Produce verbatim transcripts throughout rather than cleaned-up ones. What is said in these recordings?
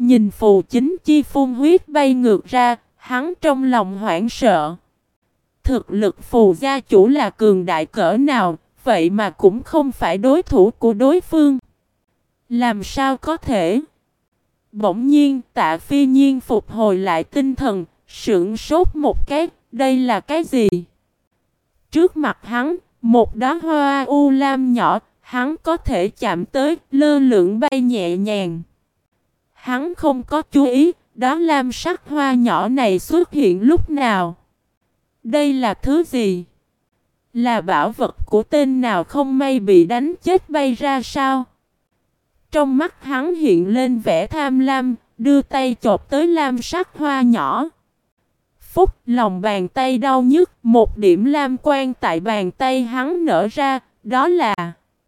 Nhìn Phù Chính Chi phun huyết bay ngược ra, hắn trong lòng hoảng sợ. Thực lực Phù gia chủ là cường đại cỡ nào, vậy mà cũng không phải đối thủ của đối phương. Làm sao có thể? Bỗng nhiên Tạ Phi Nhiên phục hồi lại tinh thần, sững sốt một cái, đây là cái gì? Trước mặt hắn, một đóa hoa u lam nhỏ, hắn có thể chạm tới, lơ lửng bay nhẹ nhàng. Hắn không có chú ý, đó lam sắc hoa nhỏ này xuất hiện lúc nào? Đây là thứ gì? Là bảo vật của tên nào không may bị đánh chết bay ra sao? Trong mắt hắn hiện lên vẻ tham lam, đưa tay chộp tới lam sắc hoa nhỏ. Phúc, lòng bàn tay đau nhức, một điểm lam quang tại bàn tay hắn nở ra, đó là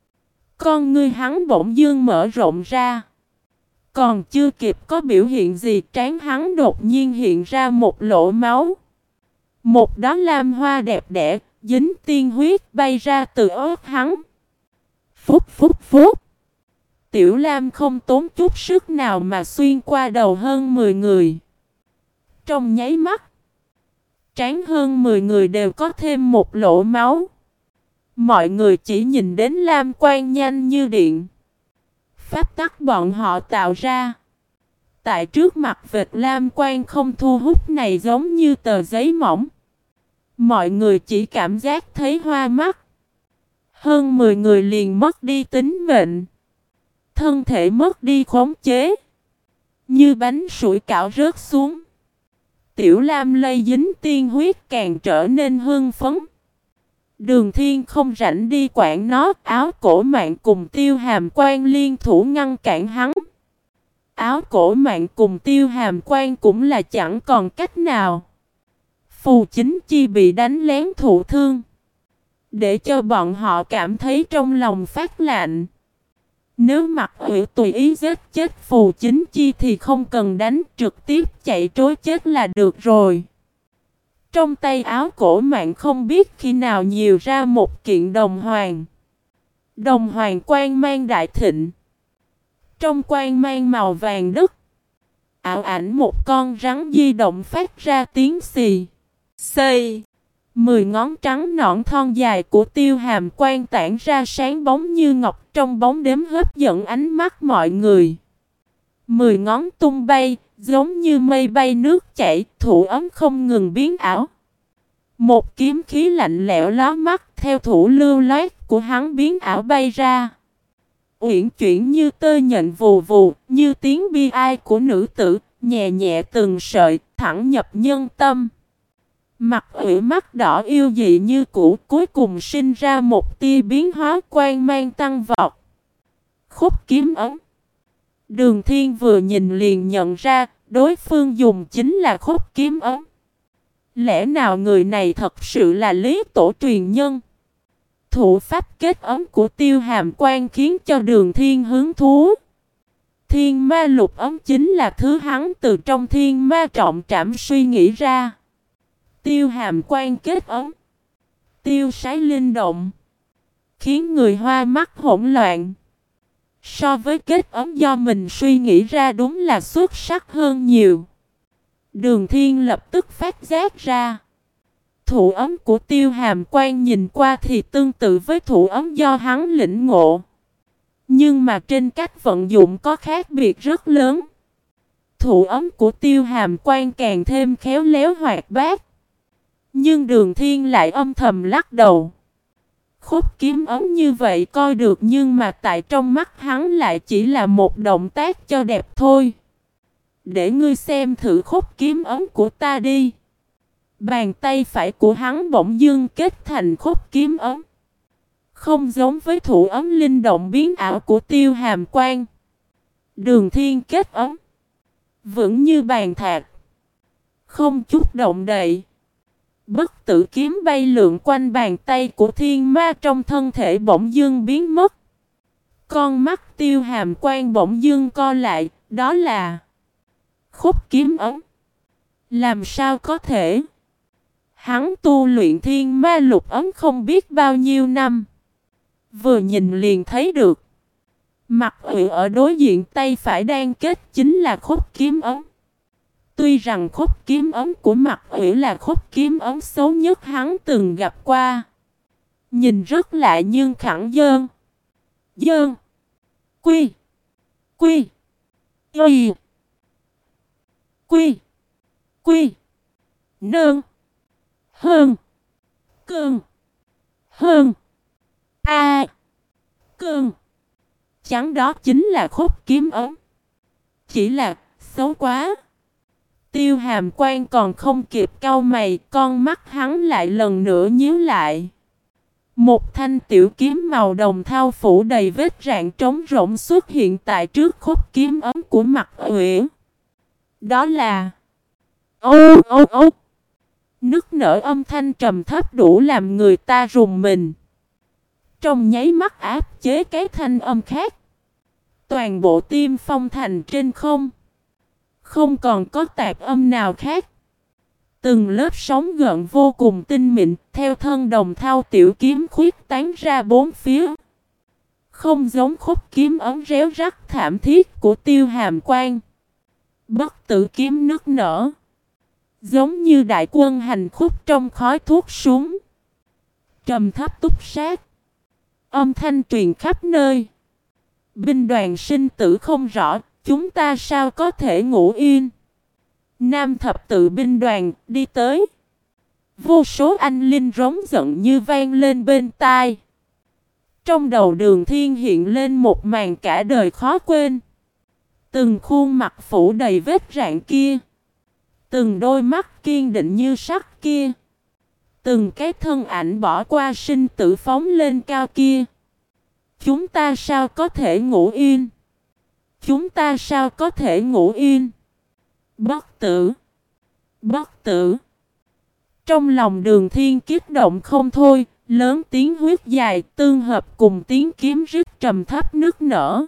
con ngươi hắn bỗng dưng mở rộng ra. Còn chưa kịp có biểu hiện gì, trán hắn đột nhiên hiện ra một lỗ máu. Một đóa lam hoa đẹp đẽ, dính tiên huyết bay ra từ ớt hắn. Phúc phúc phúc. Tiểu Lam không tốn chút sức nào mà xuyên qua đầu hơn mười người. Trong nháy mắt, trán hơn mười người đều có thêm một lỗ máu. Mọi người chỉ nhìn đến lam quang nhanh như điện. Pháp tắc bọn họ tạo ra. Tại trước mặt vệt lam quang không thu hút này giống như tờ giấy mỏng. Mọi người chỉ cảm giác thấy hoa mắt. Hơn mười người liền mất đi tính mệnh. Thân thể mất đi khống chế. Như bánh sủi cảo rớt xuống. Tiểu Lam lây dính tiên huyết càng trở nên hưng phấn. Đường Thiên không rảnh đi quản nó, áo cổ mạng cùng Tiêu Hàm Quan liên thủ ngăn cản hắn. Áo cổ mạng cùng Tiêu Hàm Quan cũng là chẳng còn cách nào. Phù Chính Chi bị đánh lén thụ thương, để cho bọn họ cảm thấy trong lòng phát lạnh. Nếu Mặc Uy tùy ý giết chết Phù Chính Chi thì không cần đánh, trực tiếp chạy trối chết là được rồi. Trong tay áo cổ mạng không biết khi nào nhiều ra một kiện đồng hoàng. Đồng hoàng quang mang đại thịnh. Trong quang mang màu vàng đất, ảo ảnh một con rắn di động phát ra tiếng xì xì. Mười ngón trắng nõn thon dài của Tiêu Hàm Quan tản ra sáng bóng như ngọc, trong bóng đêm hấp dẫn ánh mắt mọi người. Mười ngón tung bay, giống như mây bay nước chảy, thủ ấm không ngừng biến ảo. Một kiếm khí lạnh lẽo lóa mắt theo thủ lưu loát của hắn biến ảo bay ra. Uyển chuyển như tơ nhện vù vù, như tiếng bi ai của nữ tử, nhẹ nhẹ từng sợi, thẳng nhập nhân tâm. Mặt Uy mắt đỏ yêu dị như cũ, cuối cùng sinh ra một tia biến hóa, quang mang tăng vọt. Khúc kiếm ấm. Đường Thiên vừa nhìn liền nhận ra, đối phương dùng chính là khúc kiếm ấm. Lẽ nào người này thật sự là Lý Tổ truyền nhân? Thủ pháp kết ấm của Tiêu Hàm Quan khiến cho Đường Thiên hứng thú. Thiên ma lục ấm chính là thứ hắn từ trong thiên ma trọng trảm suy nghĩ ra. Tiêu Hàm Quan kết ấm, tiêu sái linh động, khiến người hoa mắt hỗn loạn. So với kết ấm do mình suy nghĩ ra đúng là xuất sắc hơn nhiều. Đường Thiên lập tức phát giác ra. Thủ ấm của Tiêu Hàm Quan nhìn qua thì tương tự với thủ ấm do hắn lĩnh ngộ. Nhưng mà trên cách vận dụng có khác biệt rất lớn. Thủ ấm của Tiêu Hàm Quan càng thêm khéo léo hoạt bát. Nhưng Đường Thiên lại âm thầm lắc đầu. Khúc kiếm ấm như vậy coi được, nhưng mà tại trong mắt hắn lại chỉ là một động tác cho đẹp thôi. Để ngươi xem thử khúc kiếm ấm của ta đi. Bàn tay phải của hắn bỗng dưng kết thành khúc kiếm ấm. Không giống với thủ ấm linh động biến ảo của Tiêu Hàm Quan. Đường Thiên kết ấm vững như bàn thạch, không chút động đậy. Bất tử kiếm bay lượn quanh bàn tay của thiên ma trong thân thể bỗng dưng biến mất. Con mắt Tiêu Hàm Quan bỗng dưng co lại, đó là khúc kiếm ấm. Làm sao có thể? Hắn tu luyện thiên ma lục ấm không biết bao nhiêu năm, vừa nhìn liền thấy được. Mặt Uy ở đối diện tay phải đang kết chính là khúc kiếm ấn. Tuy rằng khúc kiếm ấn của Mặt Uy là khúc kiếm ấn xấu nhất hắn từng gặp qua. Nhìn rất lạ nhưng khẳng dơn. Dơn. Quy. Quy. Y. Quy. Quy. Nương. Hơn. Cơn. Hơn. A. Cơn. Chắn đó chính là khúc kiếm ấn. Chỉ là xấu quá. Tiêu Hàm Quan còn không kịp cau mày, con mắt hắn lại lần nữa nhíu lại. Một thanh tiểu kiếm màu đồng thau phủ đầy vết rạn trống rỗng xuất hiện tại trước khúc kiếm ấn của Mặt Uy. Đó là ô ô ô. Nức nở âm thanh trầm thấp đủ làm người ta rùng mình. Trong nháy mắt áp chế cái thanh âm khác. Toàn bộ Tim Phong Thành trên không. Không còn có tạp âm nào khác. Từng lớp sóng gợn vô cùng tinh mịn theo thân đồng thau tiểu kiếm khuyết tán ra bốn phía. Không giống khúc kiếm ấn réo rắt thảm thiết của Tiêu Hàm Quan. Bất tử kiếm nức nở. Giống như đại quân hành khúc trong khói thuốc súng. Trầm thấp túc sát. Âm thanh truyền khắp nơi. Binh đoàn sinh tử không rõ, chúng ta sao có thể ngủ yên. Nam thập tự binh đoàn đi tới. Vô số anh linh rống giận như vang lên bên tai. Trong đầu Đường Thiên hiện lên một màn cả đời khó quên. Từng khuôn mặt phủ đầy vết rạn kia. Từng đôi mắt kiên định như sắt kia. Từng cái thân ảnh bỏ qua sinh tử phóng lên cao kia. Chúng ta sao có thể ngủ yên? Chúng ta sao có thể ngủ yên? Bất tử! Bất tử! Trong lòng Đường Thiên kích động không thôi, lớn tiếng huyết dài tương hợp cùng tiếng kiếm rít trầm thấp nức nở.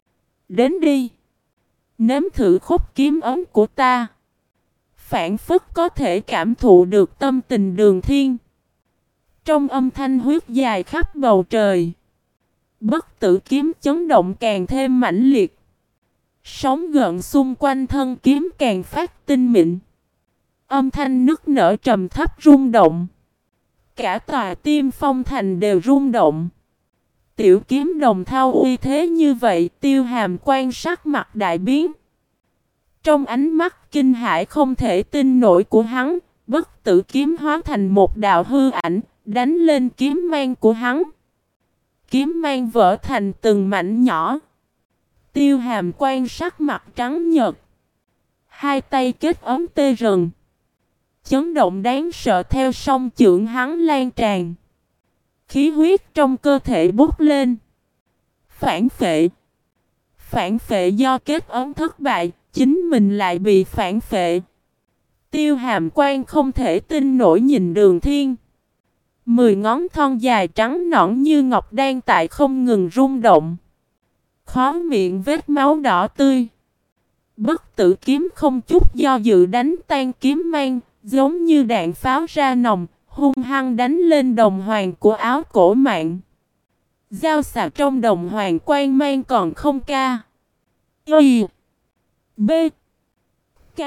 Đến đi! Nếm thử khúc kiếm ấn của ta. Phản phất có thể cảm thụ được tâm tình Đường Thiên. Trong âm thanh huyết dài khắp bầu trời. Bất tử kiếm chấn động càng thêm mãnh liệt. Sóng gợn xung quanh thân kiếm càng phát tinh mịn. Âm thanh nức nở trầm thấp rung động. Cả tòa Tim Phong Thành đều rung động. Tiểu kiếm đồng thau uy thế như vậy, Tiêu Hàm Quan sắc mặt đại biến. Trong ánh mắt kinh hãi không thể tin nổi của hắn, bất tử kiếm hóa thành một đạo hư ảnh, đánh lên kiếm mang của hắn. Kiếm mang vỡ thành từng mảnh nhỏ. Tiêu Hàm Quan sắc mặt trắng nhợt. Hai tay kết ấm tê rần. Chấn động đáng sợ theo song chưởng hắn lan tràn. Khí huyết trong cơ thể bốc lên. Phản phệ. Phản phệ do kết ấm thất bại, chính mình lại bị phản phệ. Tiêu Hàm Quan không thể tin nổi nhìn Đường Thiên. Mười ngón thon dài trắng nõn như ngọc đang tại không ngừng rung động. Khóe miệng vết máu đỏ tươi. Bất tử kiếm không chút do dự đánh tan kiếm mang, giống như đạn pháo ra nòng, hung hăng đánh lên đồng hoàng của áo cổ mạng. Dao xà trong đồng hoàng quang mang còn không ca. Y. B. K.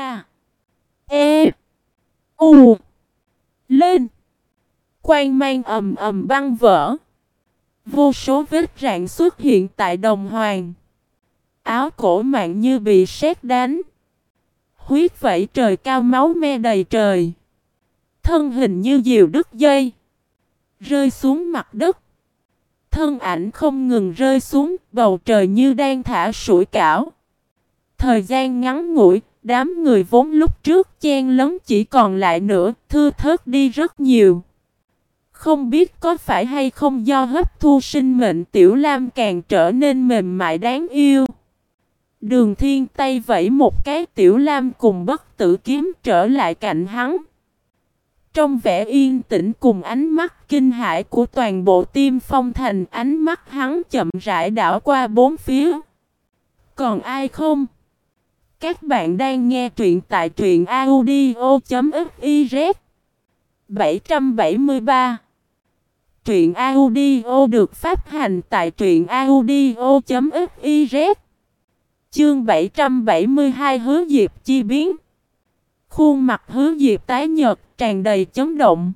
E. U. Lên. Quang mang ầm ầm băng vỡ. Vô số vết rạn xuất hiện tại đồng hoàng. Áo cổ mạng như bị sét đánh. Huyết vẩy trời cao máu me đầy trời. Thân hình như diều đứt dây. Rơi xuống mặt đất. Thân ảnh không ngừng rơi xuống, bầu trời như đang thả sủi cảo. Thời gian ngắn ngủi, đám người vốn lúc trước chen lấn chỉ còn lại nữa, thưa thớt đi rất nhiều. Không biết có phải hay không do hấp thu sinh mệnh Tiểu Lam càng trở nên mềm mại đáng yêu. Đường Thiên tay vẫy một cái, Tiểu Lam cùng bất tử kiếm trở lại cạnh hắn. Trong vẻ yên tĩnh cùng ánh mắt kinh hãi của toàn bộ Tim Phong Thành, ánh mắt hắn chậm rãi đảo qua bốn phía. Còn ai không? Các bạn đang nghe truyện tại truyện audio chấm fiz. bảy trăm bảy mươi ba Truyện audio được phát hành tại truyện audio chấm fiz. Chương bảy trăm bảy mươi hai Hứa Diệp chi biến. Khuôn mặt Hứa Diệp tái nhợt, tràn đầy chấn động.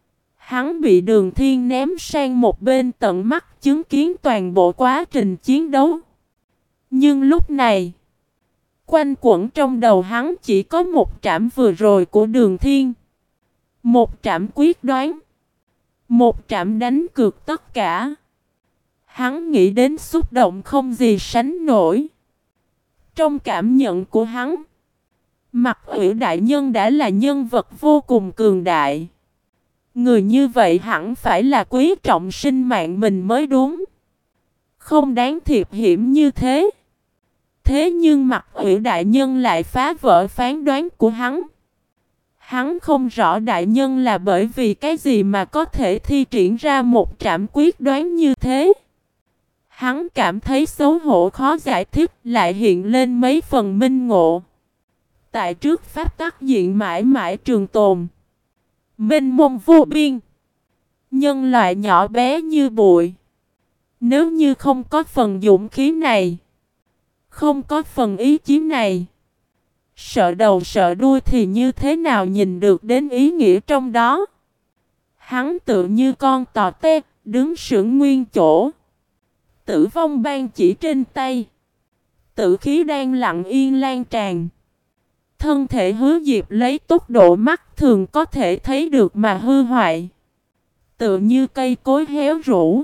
Hắn bị Đường Thiên ném sang một bên, tận mắt chứng kiến toàn bộ quá trình chiến đấu. Nhưng lúc này, quanh quẩn trong đầu hắn chỉ có một trảm vừa rồi của Đường Thiên. Một trảm quyết đoán. Một trảm đánh cược tất cả. Hắn nghĩ đến xúc động không gì sánh nổi. Trong cảm nhận của hắn, Mặc Uyển đại nhân đã là nhân vật vô cùng cường đại. Người như vậy hẳn phải là quý trọng sinh mạng mình mới đúng. Không đáng thiệp hiểm như thế. Thế nhưng Mặc Uyển đại nhân lại phá vỡ phán đoán của hắn. Hắn không rõ đại nhân là bởi vì cái gì mà có thể thi triển ra một trảm quyết đoán như thế. Hắn cảm thấy xấu hổ khó giải thích, lại hiện lên mấy phần minh ngộ. Tại trước pháp tắc diện mãi mãi trường tồn, mênh mông vô biên, nhân loại nhỏ bé như bụi. Nếu như không có phần dũng khí này, không có phần ý chí này, sợ đầu sợ đuôi thì như thế nào nhìn được đến ý nghĩa trong đó. Hắn tự như con tò te, đứng sững nguyên chỗ. Tử vong ban chỉ trên tay. Tử khí đang lặng yên lan tràn. Thân thể Hứa Diệp lấy tốc độ mắt thường có thể thấy được mà hư hoại. Tự như cây cối héo rũ.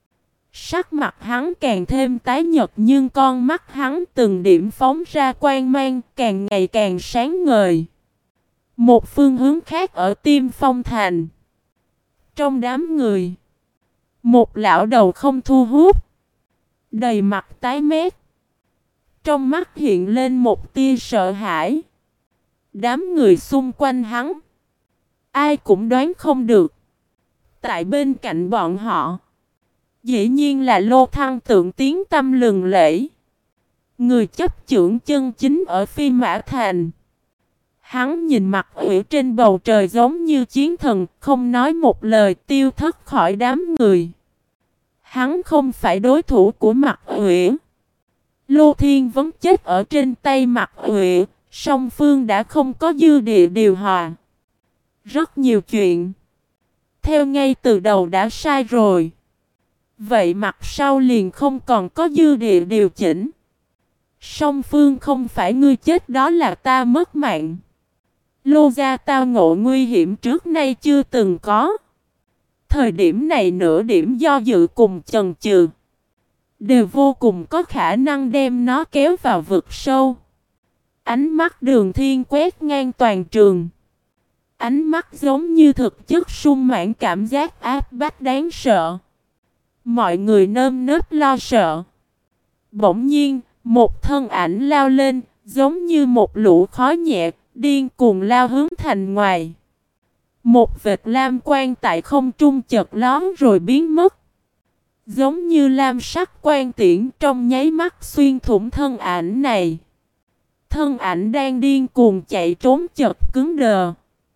Sắc mặt hắn càng thêm tái nhợt, nhưng con mắt hắn từng điểm phóng ra quang mang, càng ngày càng sáng ngời. Một phương hướng khác ở Tim Phong Thành, trong đám người, một lão đầu không thu hút, đầy mặt tái mét. Trong mắt hiện lên một tia sợ hãi. Đám người xung quanh hắn, ai cũng đoán không được. Tại bên cạnh bọn họ, dĩ nhiên là Lô Thăng Tượng tiếng tăm lừng lẫy, người chấp chưởng chân chính ở Phi Mã Thành. Hắn nhìn Mặc Uyển trên bầu trời giống như chiến thần, không nói một lời, tiêu thất khỏi đám người. Hắn không phải đối thủ của Mặc Uyển. Lô Thiên vẫn chết ở trên tay Mặc Uyển, song phương đã không có dư địa điều hòa. Rất nhiều chuyện theo ngay từ đầu đã sai rồi. Vậy mặt sau liền không còn có dư địa điều chỉnh. Song phương không phải ngươi chết đó là ta mất mạng. Lô gia tao ngộ nguy hiểm trước nay chưa từng có. Thời điểm này nửa điểm do dự cùng chần chừ, đều vô cùng có khả năng đem nó kéo vào vực sâu. Ánh mắt Đường Thiên quét ngang toàn trường. Ánh mắt giống như thực chất sung mãn cảm giác áp bách đáng sợ. Mọi người nơm nớp lo sợ. Bỗng nhiên, một thân ảnh lao lên, giống như một lũ khói nhẹ, điên cuồng lao hướng thành ngoài. Một vệt lam quang tại không trung chợt lóe rồi biến mất. Giống như lam sắc quang tiễn trong nháy mắt xuyên thủng thân ảnh này. Thân ảnh đang điên cuồng chạy trốn chợt cứng đờ,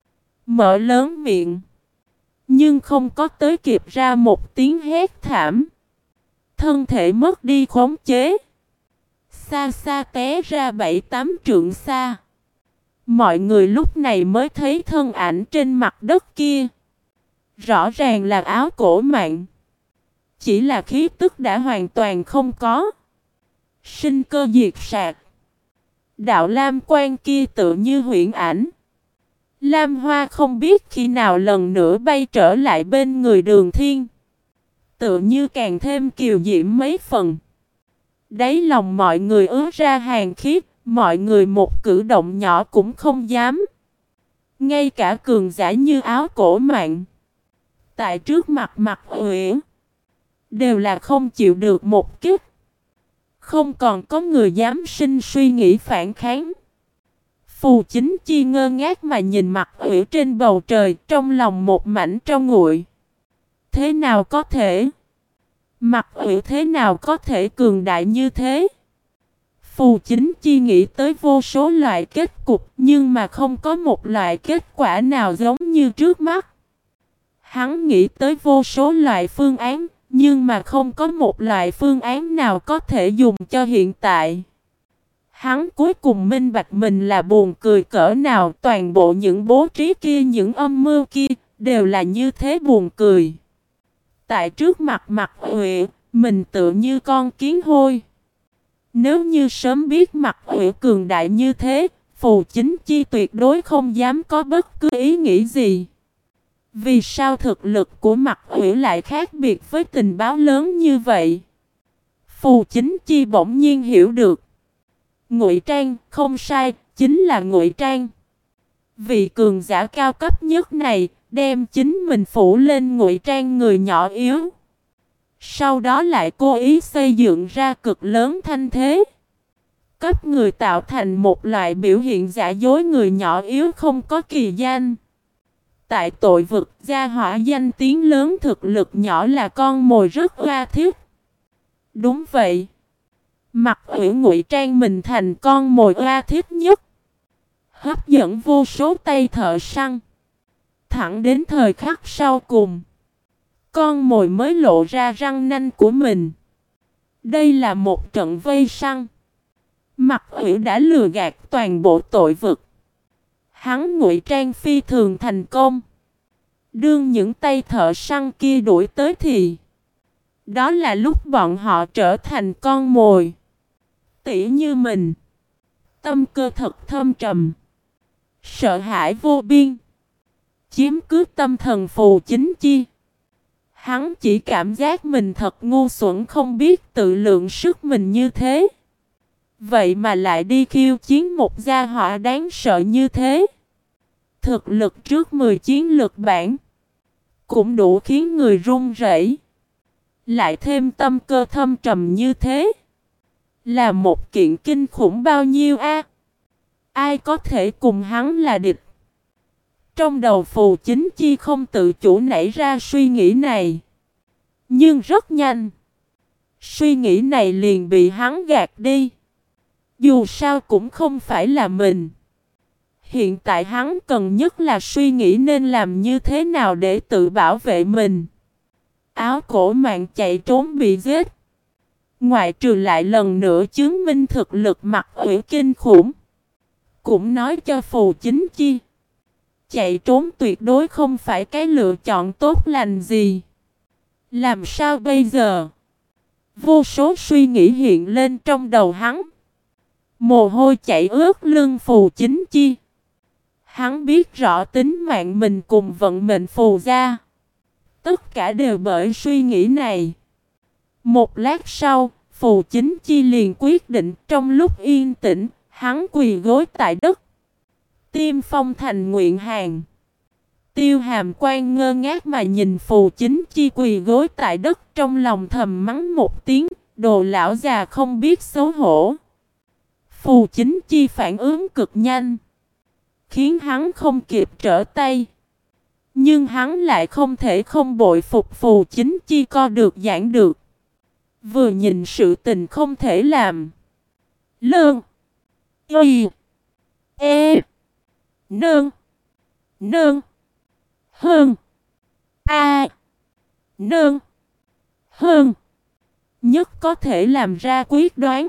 mở lớn miệng, nhưng không có tới kịp ra một tiếng hét thảm. Thân thể mất đi khống chế, xa xa té ra bảy tám trượng xa. Mọi người lúc này mới thấy thân ảnh trên mặt đất kia. Rõ ràng là áo cổ mạng, chỉ là khí tức đã hoàn toàn không có. Sinh cơ diệt sạc. Đạo lam quan kia tự như huyễn ảnh. Lam Hoa không biết khi nào lần nữa bay trở lại bên người Đường Thiên, tự như càng thêm kiều diễm mấy phần. Đáy lòng mọi người ứa ra hàn khí, mọi người một cử động nhỏ cũng không dám. Ngay cả cường giả như áo cổ mạng, tại trước mặt Mặc Uyển, đều là không chịu được một kích. Không còn có người dám sinh suy nghĩ phản kháng. Phù Chính Chi ngơ ngác mà nhìn Mặc Uyển trên bầu trời, trong lòng một mảnh trong nguội. Thế nào có thể? Mặc Uyển thế nào có thể cường đại như thế? Phù Chính Chi nghĩ tới vô số loại kết cục, nhưng mà không có một loại kết quả nào giống như trước mắt. Hắn nghĩ tới vô số loại phương án, nhưng mà không có một loại phương án nào có thể dùng cho hiện tại. Hắn cuối cùng minh bạch mình là buồn cười cỡ nào, toàn bộ những bố trí kia, những âm mưu kia, đều là như thế buồn cười. Tại trước mặt Mặt Huệ, mình tựa như con kiến hôi. Nếu như sớm biết Mặt Huệ cường đại như thế, Phù Chính Chi tuyệt đối không dám có bất cứ ý nghĩ gì. Vì sao thực lực của Mặt Huệ lại khác biệt với tình báo lớn như vậy? Phù Chính Chi bỗng nhiên hiểu được. Ngụy trang, không sai, chính là ngụy trang. Vị cường giả cao cấp nhất này, đem chính mình phủ lên ngụy trang người nhỏ yếu. Sau đó lại cố ý xây dựng ra cực lớn thanh thế. Cấp người tạo thành một loại biểu hiện giả dối người nhỏ yếu không có kỳ danh. Tại tội vực, gia hỏa danh tiếng lớn, thực lực nhỏ là con mồi rất oa thiết. Đúng vậy. Mặt Huệ ngụy trang mình thành con mồi oa thiết nhất, hấp dẫn vô số tay thợ săn. Thẳng đến thời khắc sau cùng, con mồi mới lộ ra răng nanh của mình. Đây là một trận vây săn. Mặt Huệ đã lừa gạt toàn bộ tội vực. Hắn ngụy trang phi thường thành công. Đương những tay thợ săn kia đuổi tới thì đó là lúc bọn họ trở thành con mồi. Tỉ như mình, tâm cơ thật thâm trầm, sợ hãi vô biên, chiếm cứ tâm thần Phù Chính Chi. Hắn chỉ cảm giác mình thật ngu xuẩn, không biết tự lượng sức mình như thế. Vậy mà lại đi khiêu chiến một gia hỏa đáng sợ như thế. Thực lực trước mười chiến lực bản cũng đủ khiến người run rẩy. Lại thêm tâm cơ thâm trầm như thế, là một kiện kinh khủng bao nhiêu a? Ai có thể cùng hắn là địch? Trong đầu Phù Chính Chi không tự chủ nảy ra suy nghĩ này. Nhưng rất nhanh, suy nghĩ này liền bị hắn gạt đi. Dù sao cũng không phải là mình. Hiện tại hắn cần nhất là suy nghĩ nên làm như thế nào để tự bảo vệ mình. Áo cổ mạng chạy trốn bị giết. Ngoại trừ lại lần nữa chứng minh thực lực Mặt Huệ kinh khủng, cũng nói cho Phù Chính Chi, chạy trốn tuyệt đối không phải cái lựa chọn tốt lành gì. Làm sao bây giờ? Vô số suy nghĩ hiện lên trong đầu hắn. Mồ hôi chảy ướt lưng Phù Chính Chi. Hắn biết rõ tính mạng mình cùng vận mệnh Phù gia, tất cả đều bởi suy nghĩ này. Một lát sau, Phù Chính Chi liền quyết định. Trong lúc yên tĩnh, hắn quỳ gối tại đất, tim phong thành nguyện hàng. Tiêu Hàm Quan ngơ ngác mà nhìn Phù Chính Chi quỳ gối tại đất, trong lòng thầm mắng một tiếng, đồ lão già không biết xấu hổ. Phù Chính Chi phản ứng cực nhanh, khiến hắn không kịp trở tay. Nhưng hắn lại không thể không bội phục Phù Chính Chi co được giảng được. Vừa nhìn sự tình không thể làm. Lương. Y. E. Nương. Nương. Hơn. A. Nương. Hơn. Nhất có thể làm ra quyết đoán,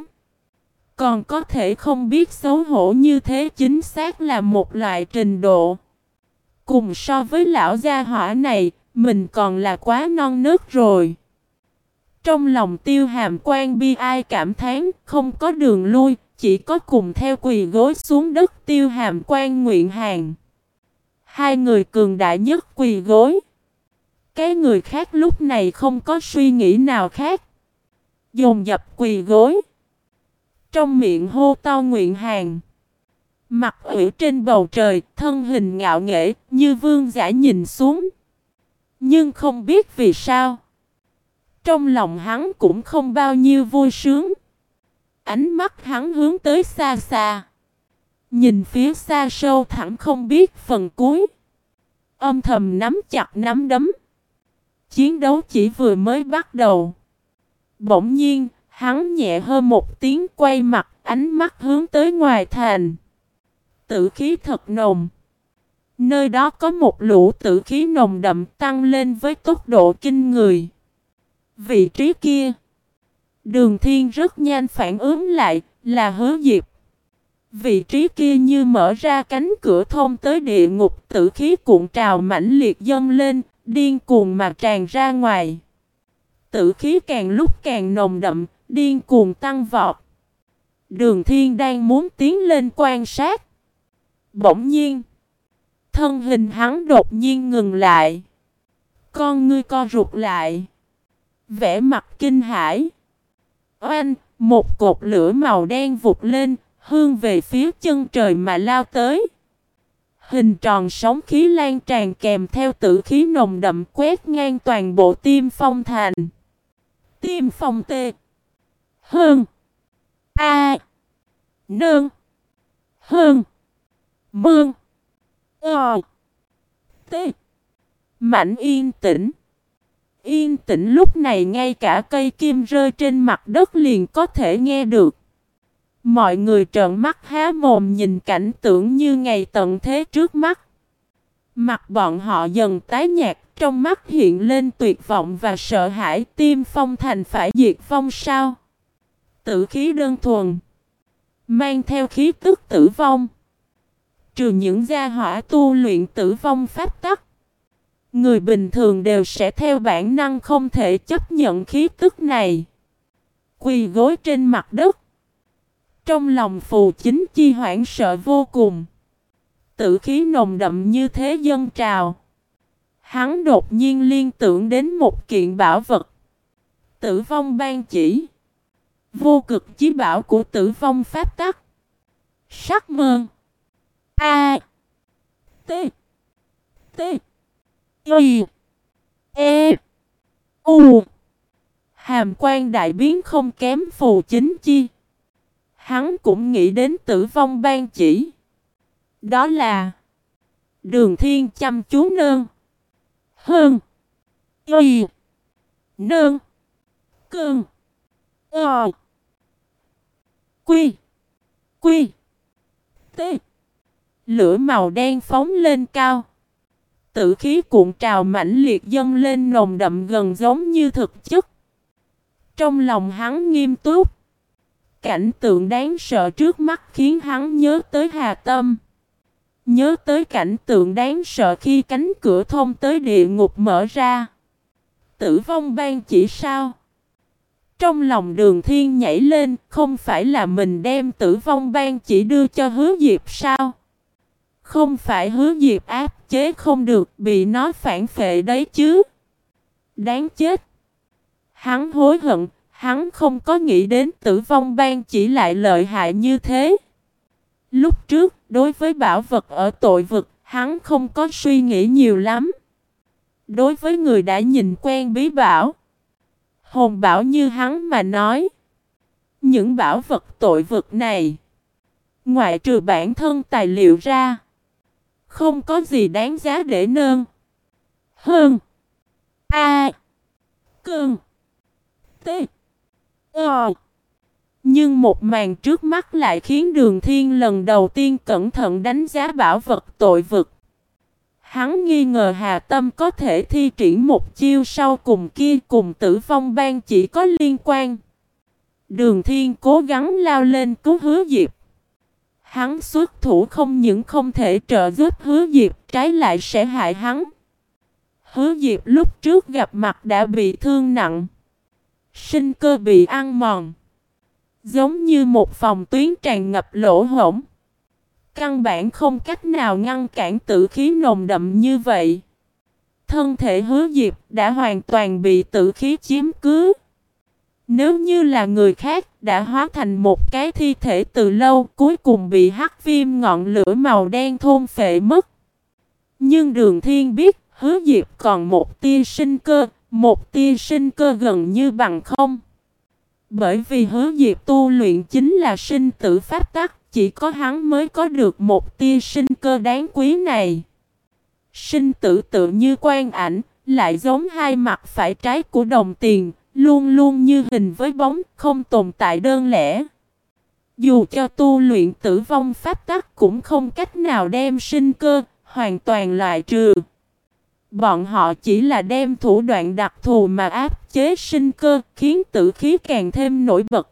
còn có thể không biết xấu hổ như thế, chính xác là một loại trình độ. Cùng so với lão gia hỏa này, mình còn là quá non nớt rồi. Trong lòng Tiêu Hàm Quan bi ai cảm thán, không có đường lui, chỉ có cùng theo quỳ gối xuống đất. Tiêu Hàm Quan nguyện hàng. Hai người cường đại nhất quỳ gối. Cái người khác lúc này không có suy nghĩ nào khác, dồn dập quỳ gối, trong miệng hô to nguyện hàng. Mặt Huệ trên bầu trời, thân hình ngạo nghễ, như vương giả nhìn xuống. Nhưng không biết vì sao, trong lòng hắn cũng không bao nhiêu vui sướng. Ánh mắt hắn hướng tới xa xa, nhìn phía xa sâu thẳm không biết phần cuối, âm thầm nắm chặt nắm đấm. Chiến đấu chỉ vừa mới bắt đầu. Bỗng nhiên, hắn nhẹ hơn một tiếng, quay mặt, ánh mắt hướng tới ngoài thành. Tử khí thật nồng, Nơi đó có một lũ tử khí nồng đậm tăng lên với tốc độ kinh người. Vị trí kia, Đường Thiên rất nhanh phản ứng lại, là Hứa Diệp. Vị trí kia như mở ra cánh cửa thông tới địa ngục, tử khí cuộn trào mãnh liệt dâng lên, điên cuồng mà tràn ra ngoài. Tử khí càng lúc càng nồng đậm, điên cuồng tăng vọt. Đường Thiên đang muốn tiến lên quan sát. Bỗng nhiên, thân hình hắn đột nhiên ngừng lại. Con ngươi co rụt lại. Vẻ mặt kinh hãi. Oanh, một cột lửa màu đen vụt lên, hướng về phía chân trời mà lao tới. Hình tròn sóng khí lan tràn kèm theo tử khí nồng đậm quét ngang toàn bộ Tiêm Phong thành. Tiêm Phong tê. Hơn. A. Nương. Hơn. Mương. Ờ. T. Mạnh yên tĩnh. Yên tĩnh lúc này ngay cả cây kim rơi trên mặt đất liền có thể nghe được. Mọi người trợn mắt há mồm nhìn cảnh tượng như ngày tận thế trước mắt. Mặt bọn họ dần tái nhạt, trong mắt hiện lên tuyệt vọng và sợ hãi. Tiêm Phong thành phải diệt vong sao? Tử khí đơn thuần, mang theo khí tức tử vong. Trừ những gia hỏa tu luyện tử vong pháp tắc, người bình thường đều sẽ theo bản năng không thể chấp nhận khí tức này. Quỳ gối trên mặt đất. Trong lòng Phù Chính Chi hoảng sợ vô cùng. Tử khí nồng đậm như thế dâng trào. Hắn đột nhiên liên tưởng đến một kiện bảo vật. Tử vong ban chỉ. Vô cực chí bảo của tử vong pháp tắc. Sắc mơn. A. T. T. Y. E. U. Hàm quan đại biến không kém Phù Chính Chi. Hắn cũng nghĩ đến tử vong ban chỉ. Đó là Đường Thiên chăm chú nơn. Hơn. Y. Nơn. Cơn. Ờ. Quy. Quy. T. Lửa màu đen phóng lên cao. Tử khí cuộn trào mãnh liệt dâng lên nồng đậm gần giống như thực chất. Trong lòng hắn nghiêm túc. Cảnh tượng đáng sợ trước mắt khiến hắn nhớ tới Hà Tâm. Nhớ tới cảnh tượng đáng sợ khi cánh cửa thông tới địa ngục mở ra. Tử vong ban chỉ sao? Trong lòng Đường Thiên nhảy lên, không phải là mình đem tử vong ban chỉ đưa cho Hứa Diệp sao? Không phải Hứa Diệp áp chế không được, bị nó phản phệ đấy chứ. Đáng chết. Hắn hối hận, hắn không có nghĩ đến tử vong ban chỉ lại lợi hại như thế. Lúc trước, đối với bảo vật ở tội vực, hắn không có suy nghĩ nhiều lắm. Đối với người đã nhìn quen bí bảo, hồn bảo như hắn mà nói, những bảo vật tội vực này, ngoại trừ bản thân tài liệu ra, không có gì đáng giá để nơn. Hơn. A. Cơn. T. Ờ. Nhưng một màn trước mắt lại khiến Đường Thiên lần đầu tiên cẩn thận đánh giá bảo vật tội vực. Hắn nghi ngờ Hà Tâm có thể thi triển một chiêu sau cùng kia cùng tử vong ban chỉ có liên quan. Đường Thiên cố gắng lao lên cứu Hứa Diệp. Hắn xuất thủ không những không thể trợ giúp Hứa Diệp, trái lại sẽ hại hắn. Hứa Diệp lúc trước gặp mặt đã bị thương nặng. Sinh cơ bị ăn mòn. Giống như một phòng tuyến tràn ngập lỗ hổng. Căn bản không cách nào ngăn cản tử khí nồng đậm như vậy. Thân thể Hứa Diệp đã hoàn toàn bị tử khí chiếm cứ. Nếu như là người khác đã hóa thành một cái thi thể từ lâu, cuối cùng bị hắc viêm ngọn lửa màu đen thôn phệ mất. Nhưng Đường Thiên biết Hứa Diệp còn một tia sinh cơ, một tia sinh cơ gần như bằng không. Bởi vì Hứa Diệp tu luyện chính là sinh tử pháp tắc, chỉ có hắn mới có được một tia sinh cơ đáng quý này. Sinh tử tự như quan ảnh, lại giống hai mặt phải trái của đồng tiền, luôn luôn như hình với bóng, không tồn tại đơn lẻ. Dù cho tu luyện tử vong pháp tắc cũng không cách nào đem sinh cơ, hoàn toàn loại trừ. Bọn họ chỉ là đem thủ đoạn đặc thù mà áp chế sinh cơ, khiến tử khí càng thêm nổi bật.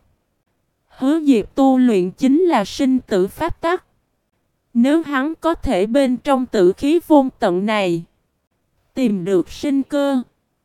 Hứa Diệp tu luyện chính là sinh tử pháp tắc. Nếu hắn có thể bên trong tử khí vô tận này tìm được sinh cơ,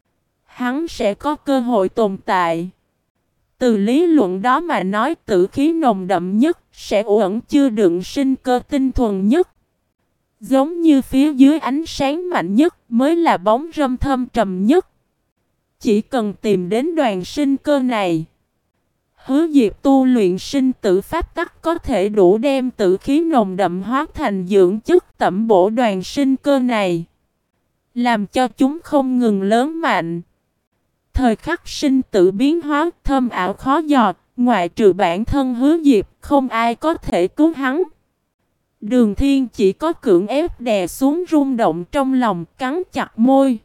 hắn sẽ có cơ hội tồn tại. Từ lý luận đó mà nói, tử khí nồng đậm nhất sẽ ẩn chứa đựng sinh cơ tinh thuần nhất. Giống như phía dưới ánh sáng mạnh nhất mới là bóng râm thâm trầm nhất. Chỉ cần tìm đến đoàn sinh cơ này, Hứa Diệp tu luyện sinh tử pháp tắc có thể đủ đem tử khí nồng đậm hóa thành dưỡng chất tẩm bổ đoàn sinh cơ này, làm cho chúng không ngừng lớn mạnh. Thời khắc sinh tử biến hóa thâm ảo khó dò, ngoại trừ bản thân Hứa Diệp, không ai có thể cứu hắn. Đường Thiên chỉ có cưỡng ép đè xuống rung động trong lòng, cắn chặt môi.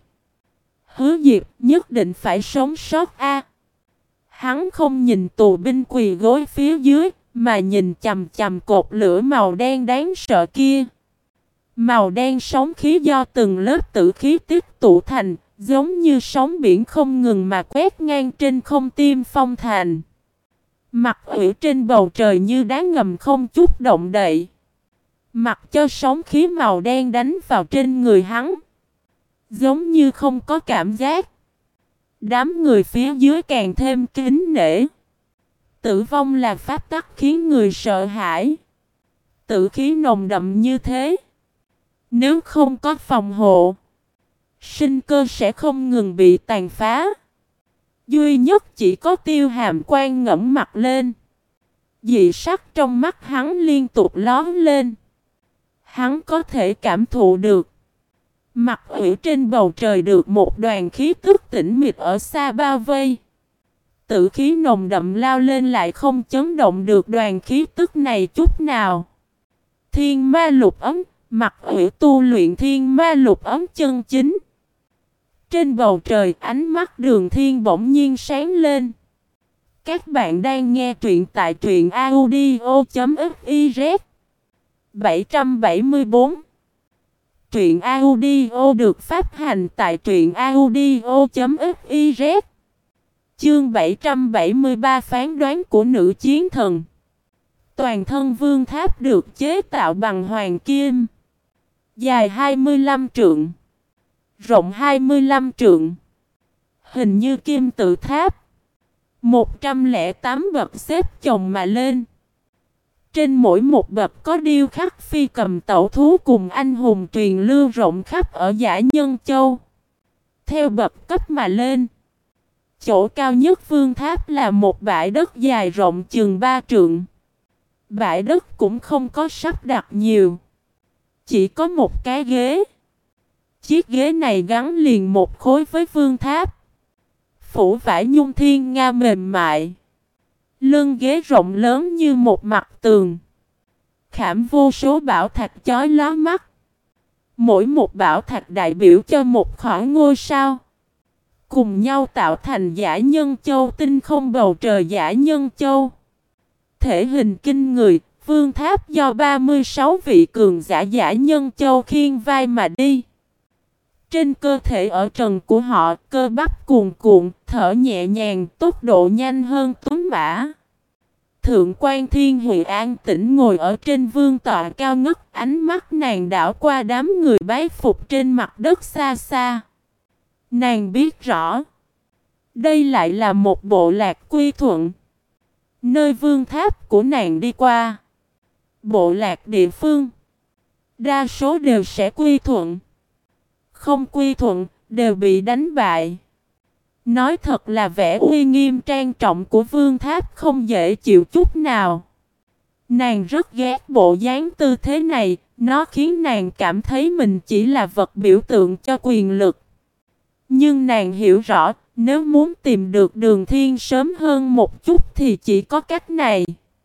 Hứa Diệp nhất định phải sống sót a. Hắn không nhìn tù binh quỳ gối phía dưới, mà nhìn chằm chằm cột lửa màu đen đáng sợ kia. Màu đen sóng khí do từng lớp tử khí tích tụ thành, giống như sóng biển không ngừng mà quét ngang trên không tim phong thành. Mặt ủy trên bầu trời như đá ngầm không chút động đậy. Mặc cho sóng khí màu đen đánh vào trên người hắn, giống như không có cảm giác. Đám người phía dưới càng thêm kính nể. Tử vong là pháp tắc khiến người sợ hãi. Tử khí nồng đậm như thế, nếu không có phòng hộ, sinh cơ sẽ không ngừng bị tàn phá. Duy nhất chỉ có Tiêu Hàm Quan ngẩng mặt lên. Dị sắc trong mắt hắn liên tục lóe lên. Hắn có thể cảm thụ được mặt ủy trên bầu trời được một đoàn khí tức tĩnh mịch ở xa bao vây. Tử khí nồng đậm lao lên lại không chấn động được đoàn khí tức này chút nào. Thiên ma lục ấm, mặt ủy tu luyện thiên ma lục ấm chân chính. Trên bầu trời ánh mắt Đường Thiên bỗng nhiên sáng lên. Các bạn đang nghe truyện tại truyện audio chấm fiz. bảy trăm bảy mươi tư. Truyện audio được phát hành tại truyện audio chấm fiz. Chương bảy trăm bảy mươi ba phán đoán của nữ chiến thần. Toàn thân vương tháp được chế tạo bằng hoàng kim, dài hai mươi lăm trượng, rộng hai mươi lăm trượng, hình như kim tự tháp. một trăm lẻ tám bậc xếp chồng mà lên. Trên mỗi một bậc có điêu khắc phi cầm tẩu thú cùng anh hùng truyền lưu rộng khắp ở Dã Nhân Châu. Theo bậc cấp mà lên, chỗ cao nhất vương tháp là một bãi đất dài rộng chừng ba trượng. Bãi đất cũng không có sắp đặt nhiều, chỉ có một cái ghế. Chiếc ghế này gắn liền một khối với vương tháp, phủ vải nhung thiên nga mềm mại. Lưng ghế rộng lớn như một mặt tường, khảm vô số bảo thạch chói lóa mắt. Mỗi một bảo thạch đại biểu cho một khỏi ngôi sao, cùng nhau tạo thành Dã Nhân Châu, tinh không bầu trời Dã Nhân Châu. Thể hình kinh người, vương tháp do ba mươi sáu vị cường giả Dã Nhân Châu khiêng vai mà đi. Trên cơ thể ở trần của họ, cơ bắp cuồn cuộn, thở nhẹ nhàng, tốc độ nhanh hơn tuấn mã. Thượng quan Thiên Huệ an tĩnh ngồi ở trên vương tọa cao ngất, ánh mắt nàng đảo qua đám người bái phục trên mặt đất xa xa. Nàng biết rõ, đây lại là một bộ lạc quy thuận, nơi vương tháp của nàng đi qua. Bộ lạc địa phương, đa số đều sẽ quy thuận. Không quy thuận, đều bị đánh bại. Nói thật là vẻ uy nghiêm trang trọng của vương tháp không dễ chịu chút nào. Nàng rất ghét bộ dáng tư thế này, nó khiến nàng cảm thấy mình chỉ là vật biểu tượng cho quyền lực. Nhưng nàng hiểu rõ, nếu muốn tìm được Đường Thiên sớm hơn một chút thì chỉ có cách này.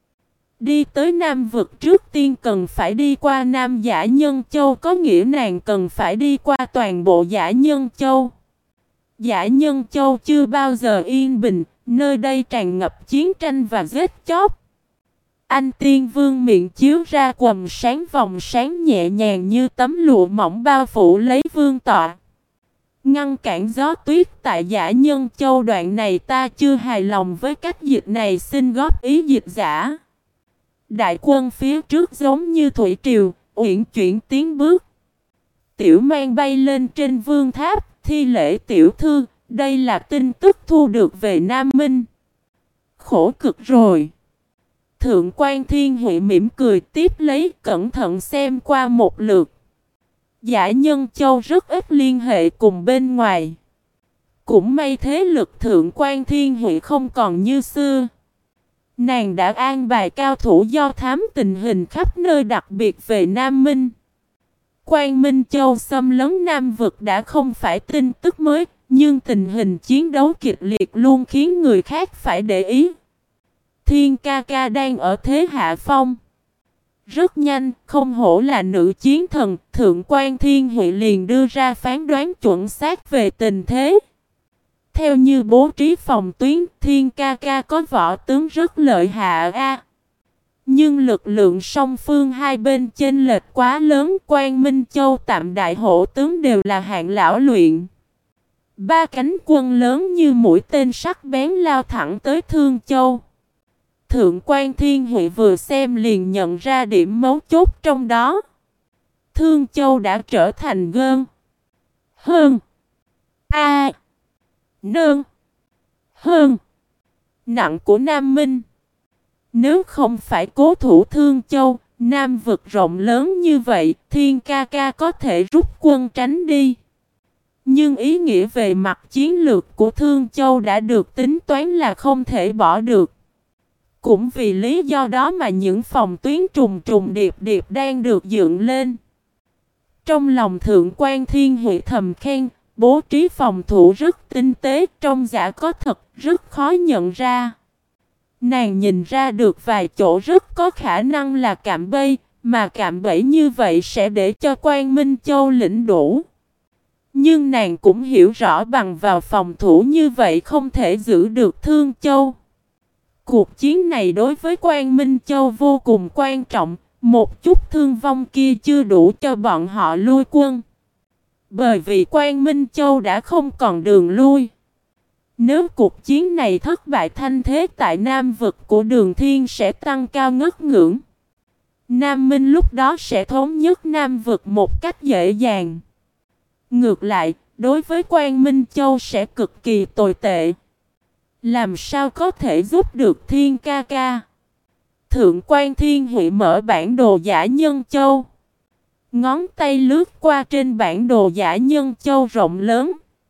Đi tới Nam vực trước tiên cần phải đi qua Nam Dã Nhân Châu, có nghĩa nàng cần phải đi qua toàn bộ Dã Nhân Châu. Dã Nhân Châu chưa bao giờ yên bình, nơi đây tràn ngập chiến tranh và giết chóc. Anh Tiên Vương miệng chiếu ra quầng sáng vòng sáng nhẹ nhàng như tấm lụa mỏng bao phủ lấy vương tọa. Ngăn cản gió tuyết tại Dã Nhân Châu đoạn này ta chưa hài lòng với cách dịch này xin góp ý dịch giả. Đại quân phía trước giống như thủy triều, uyển chuyển tiến bước. Tiểu Mang bay lên trên vương tháp, thi lễ tiểu thư, đây là tin tức thu được về Nam Minh. Khổ cực rồi. Thượng quan Thiên Huệ mỉm cười tiếp lấy cẩn thận xem qua một lượt. Dã Nhân Châu rất ít liên hệ cùng bên ngoài. Cũng may thế lực Thượng quan Thiên Huệ không còn như xưa. Nàng đã an bài cao thủ do thám tình hình khắp nơi đặc biệt về Nam Minh. Quang Minh Châu xâm lấn Nam Vực đã không phải tin tức mới, nhưng tình hình chiến đấu kịch liệt luôn khiến người khác phải để ý. Thiên ca ca đang ở thế hạ phong. Rất nhanh, không hổ là nữ chiến thần, Thượng quan Thiên Huệ liền đưa ra phán đoán chuẩn xác về tình thế. Theo như bố trí phòng tuyến, Thiên ca ca có võ tướng rất lợi hại a. Nhưng lực lượng song phương hai bên chênh lệch quá lớn, Quang Minh Châu tạm đại hổ tướng đều là hạng lão luyện. Ba cánh quân lớn như mũi tên sắc bén lao thẳng tới Thương Châu. Thượng quan Thiên Huệ vừa xem liền nhận ra điểm mấu chốt trong đó. Thương Châu đã trở thành gơn. Hơn. A. Nơn. Hơn. Nặng của Nam Minh. Nếu không phải cố thủ Thương Châu, Nam Vực rộng lớn như vậy, Thiên ca ca có thể rút quân tránh đi. Nhưng ý nghĩa về mặt chiến lược của Thương Châu đã được tính toán là không thể bỏ được. Cũng vì lý do đó mà những phòng tuyến trùng trùng điệp điệp đang được dựng lên. Trong lòng Thượng quan Thiên Huệ thầm khen, bố trí phòng thủ rất tinh tế, trong giả có thật, rất khó nhận ra. Nàng nhìn ra được vài chỗ rất có khả năng là cạm bẫy, mà cạm bẫy như vậy sẽ để cho Quang Minh Châu lĩnh đủ. Nhưng nàng cũng hiểu rõ bằng vào phòng thủ như vậy không thể giữ được Thương Châu. Cuộc chiến này đối với Quang Minh Châu vô cùng quan trọng, một chút thương vong kia chưa đủ cho bọn họ lui quân. Bởi vì Quang Minh Châu đã không còn đường lui. Nếu cuộc chiến này thất bại, thanh thế tại Nam Vực của Đường Thiên sẽ tăng cao ngất ngưỡng. Nam Minh lúc đó sẽ thống nhất Nam Vực một cách dễ dàng. Ngược lại, đối với Quang Minh Châu sẽ cực kỳ tồi tệ. Làm sao có thể giúp được Thiên ca ca? Thượng quan Thiên Huệ mở bản đồ Dã Nhân Châu. Ngón tay lướt qua trên bản đồ Dã Nhân Châu rộng lớn.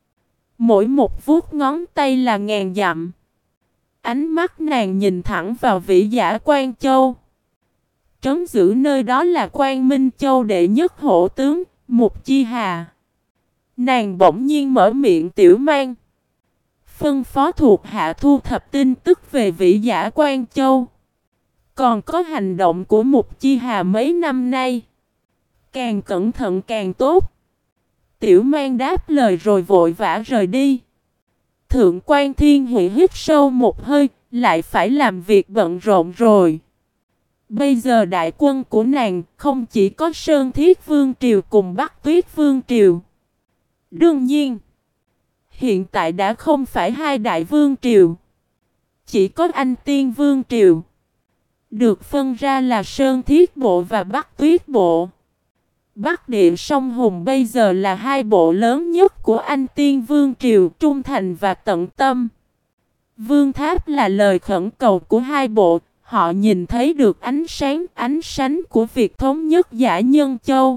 Mỗi một vuốt ngón tay là ngàn dặm. Ánh mắt nàng nhìn thẳng vào vĩ Dã Quan Châu. Trấn giữ nơi đó là Quang Minh Châu đệ nhất hổ tướng, Mục Chi Hà. Nàng bỗng nhiên mở miệng Tiểu Mang. Phân phó thuộc hạ thu thập tin tức về vĩ Dã Quan Châu. Còn có hành động của Mục Chi Hà mấy năm nay. Càng cẩn thận càng tốt. Tiểu Mang đáp lời rồi vội vã rời đi. Thượng quan Thiên Huệ hít sâu một hơi, lại phải làm việc bận rộn rồi. Bây giờ đại quân của nàng không chỉ có Sơn Thiết Vương Triều cùng Bắc Tuyết Vương Triều. Đương nhiên, hiện tại đã không phải hai đại vương triều. Chỉ có Anh Tiên Vương Triều. Được phân ra là Sơn Thiết Bộ và Bắc Tuyết Bộ. Bắc Địa Sông Hùng bây giờ là hai bộ lớn nhất của Anh Tiên Vương Triều, trung thành và tận tâm. Vương Tháp là lời khẩn cầu của hai bộ, họ nhìn thấy được ánh sáng, ánh sánh của việc thống nhất Dã Nhân Châu.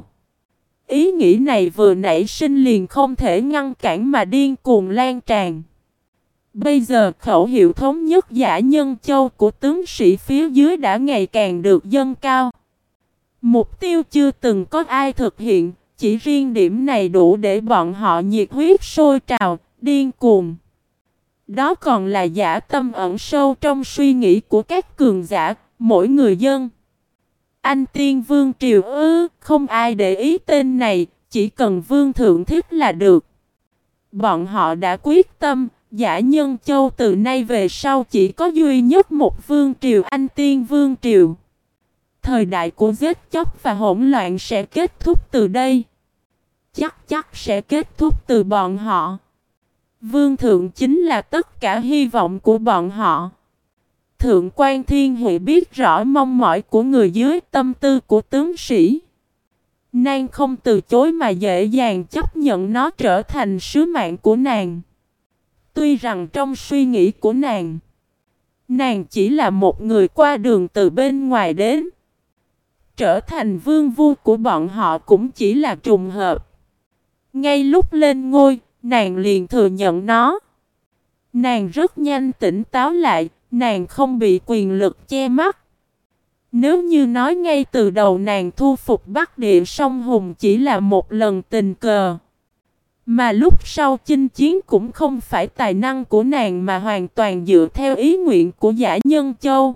Ý nghĩ này vừa nảy sinh liền không thể ngăn cản mà điên cuồng lan tràn. Bây giờ khẩu hiệu thống nhất Dã Nhân Châu của tướng sĩ phía dưới đã ngày càng được dâng cao. Mục tiêu chưa từng có ai thực hiện, chỉ riêng điểm này đủ để bọn họ nhiệt huyết sôi trào, điên cuồng. Đó còn là dã tâm ẩn sâu trong suy nghĩ của các cường giả, mỗi người dân. Anh Tiên Vương Triều ư, không ai để ý tên này, chỉ cần Vương Thượng thích là được. Bọn họ đã quyết tâm, Dã Nhân Châu từ nay về sau chỉ có duy nhất một vương triều, Anh Tiên Vương Triều. Thời đại của giết chóc và hỗn loạn sẽ kết thúc từ đây. Chắc chắc sẽ kết thúc từ bọn họ. Vương thượng chính là tất cả hy vọng của bọn họ. Thượng quan Thiên Huệ biết rõ mong mỏi của người dưới, tâm tư của tướng sĩ. Nàng không từ chối mà dễ dàng chấp nhận nó trở thành sứ mạng của nàng. Tuy rằng trong suy nghĩ của nàng, nàng chỉ là một người qua đường từ bên ngoài đến. Trở thành vương vua của bọn họ cũng chỉ là trùng hợp. Ngay lúc lên ngôi, nàng liền thừa nhận nó. Nàng rất nhanh tỉnh táo lại, nàng không bị quyền lực che mắt. Nếu như nói ngay từ đầu nàng thu phục Bắc Địa Song Hùng chỉ là một lần tình cờ, mà lúc sau chinh chiến cũng không phải tài năng của nàng mà hoàn toàn dựa theo ý nguyện của Dã Nhân Châu.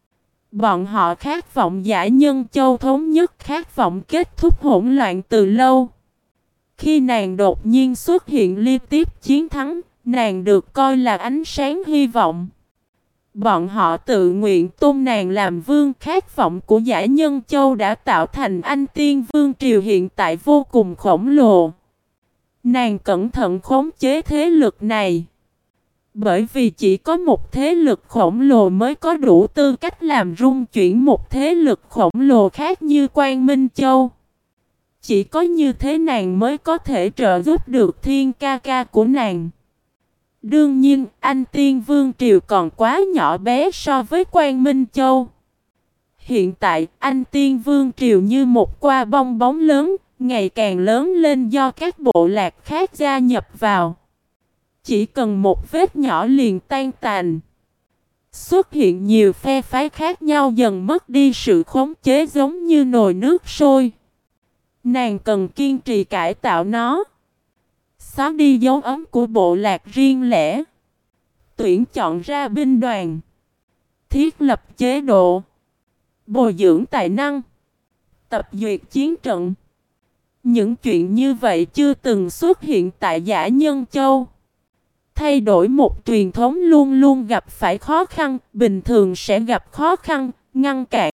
Bọn họ khát vọng Dã Nhân Châu thống nhất, khát vọng kết thúc hỗn loạn từ lâu. Khi nàng đột nhiên xuất hiện liên tiếp chiến thắng, nàng được coi là ánh sáng hy vọng. Bọn họ tự nguyện tôn nàng làm vương, khát vọng của Dã Nhân Châu đã tạo thành Anh Tiên Vương Triều hiện tại vô cùng khổng lồ. Nàng cẩn thận khống chế thế lực này. Bởi vì chỉ có một thế lực khổng lồ mới có đủ tư cách làm rung chuyển một thế lực khổng lồ khác như Quang Minh Châu. Chỉ có như thế nàng mới có thể trợ giúp được thiên ca ca của nàng. Đương nhiên, Anh Tiên Vương Triều còn quá nhỏ bé so với Quang Minh Châu. Hiện tại, Anh Tiên Vương Triều như một quả bong bóng lớn, ngày càng lớn lên do các bộ lạc khác gia nhập vào. Chỉ cần một vết nhỏ liền tan tành. Xuất hiện nhiều phe phái khác nhau dần mất đi sự khống chế giống như nồi nước sôi. Nàng cần kiên trì cải tạo nó. Xóa đi dấu ấn của bộ lạc riêng lẻ. Tuyển chọn ra binh đoàn. Thiết lập chế độ. Bồi dưỡng tài năng. Tập duyệt chiến trận. Những chuyện như vậy chưa từng xuất hiện tại Dã Nhân Châu. Thay đổi một truyền thống luôn luôn gặp phải khó khăn, bình thường sẽ gặp khó khăn, ngăn cản.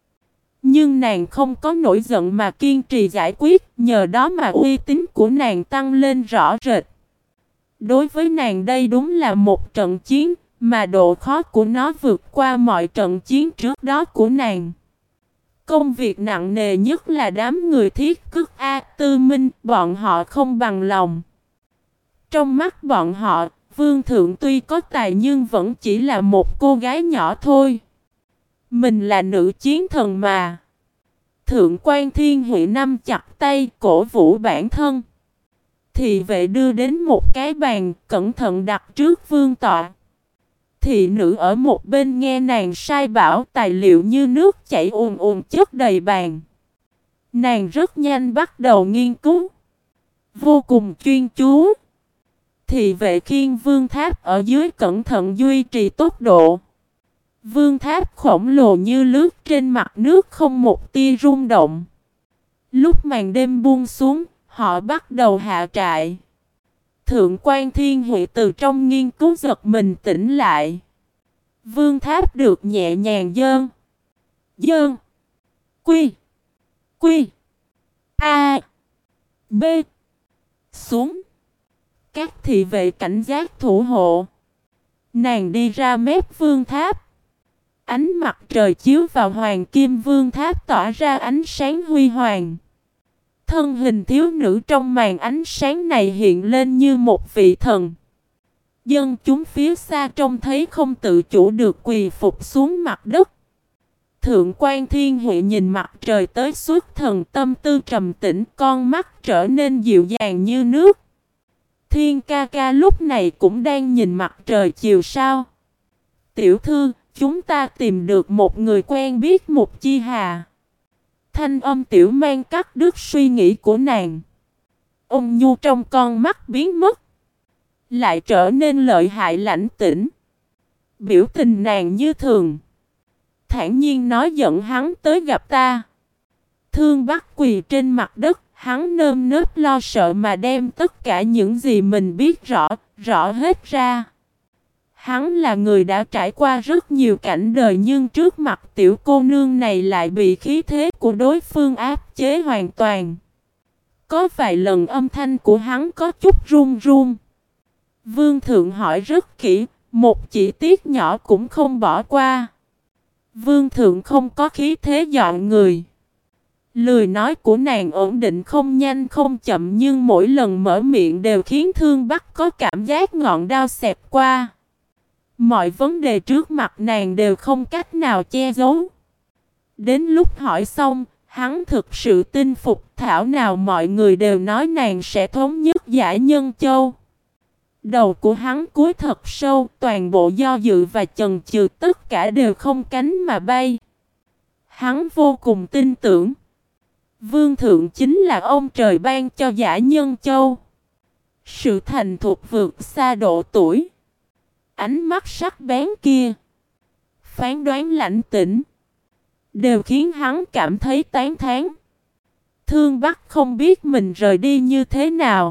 Nhưng nàng không có nổi giận mà kiên trì giải quyết, nhờ đó mà uy tín của nàng tăng lên rõ rệt. Đối với nàng đây đúng là một trận chiến, mà độ khó của nó vượt qua mọi trận chiến trước đó của nàng. Công việc nặng nề nhất là đám người thiết cức A Tư Minh, bọn họ không bằng lòng. Trong mắt bọn họ, Vương thượng tuy có tài nhưng vẫn chỉ là một cô gái nhỏ thôi. Mình là nữ chiến thần mà. Thượng quan Thiên Huệ nắm chặt tay cổ vũ bản thân. Thị vệ đưa đến một cái bàn, cẩn thận đặt trước vương tọa. Thị nữ ở một bên nghe nàng sai bảo, tài liệu như nước chảy ùn ùn chất đầy bàn. Nàng rất nhanh bắt đầu nghiên cứu. Vô cùng chuyên chú. Thị vệ khiêng vương tháp ở dưới cẩn thận duy trì tốc độ. Vương tháp khổng lồ như lướt trên mặt nước không một tia rung động. Lúc màn đêm buông xuống, họ bắt đầu hạ trại. Thượng quan Thiên Huệ từ trong nghiên cứu giật mình tỉnh lại. Vương tháp được nhẹ nhàng dơn. Dơn. Quy. Quy. A. B. Xuống. Các thị vệ cảnh giác thủ hộ. Nàng đi ra mép vương tháp. Ánh mặt trời chiếu vào hoàng kim vương tháp tỏa ra ánh sáng huy hoàng. Thân hình thiếu nữ trong màn ánh sáng này hiện lên như một vị thần. Dân chúng phía xa trông thấy không tự chủ được quỳ phục xuống mặt đất. Thượng quan Thiên Huệ nhìn mặt trời tới xuất thần, tâm tư trầm tĩnh, con mắt trở nên dịu dàng như nước. Thiên ca ca lúc này cũng đang nhìn mặt trời chiều sao. Tiểu thư, chúng ta tìm được một người quen biết Mục Chi Hà. Thanh âm tiểu mang cắt đứt suy nghĩ của nàng. Ôn nhu trong con mắt biến mất. Lại trở nên lợi hại lãnh tĩnh. Biểu tình nàng như thường. Thản nhiên nói dẫn hắn tới gặp ta. Thương Bắc quỳ trên mặt đất. Hắn nơm nớp lo sợ mà đem tất cả những gì mình biết rõ, rõ hết ra. Hắn là người đã trải qua rất nhiều cảnh đời nhưng trước mặt tiểu cô nương này lại bị khí thế của đối phương áp chế hoàn toàn. Có vài lần âm thanh của hắn có chút run run. Vương thượng hỏi rất kỹ, một chỉ tiết nhỏ cũng không bỏ qua. Vương thượng không có khí thế dọn người. Lời nói của nàng ổn định không nhanh không chậm nhưng mỗi lần mở miệng đều khiến Thương Bắc có cảm giác ngọn đao xẹt qua. Mọi vấn đề trước mặt nàng đều không cách nào che giấu. Đến lúc hỏi xong, hắn thực sự tin phục, thảo nào mọi người đều nói nàng sẽ thống nhất Giải Nhân Châu. Đầu của hắn cúi thật sâu, toàn bộ do dự và chần chừ tất cả đều không cánh mà bay. Hắn vô cùng tin tưởng. Vương thượng chính là ông trời ban cho Giải Nhân Châu. Sự thành thục vượt xa độ tuổi. Ánh mắt sắc bén kia, phán đoán lãnh tĩnh, đều khiến hắn cảm thấy tán thán. Thương Bắc không biết mình rời đi như thế nào.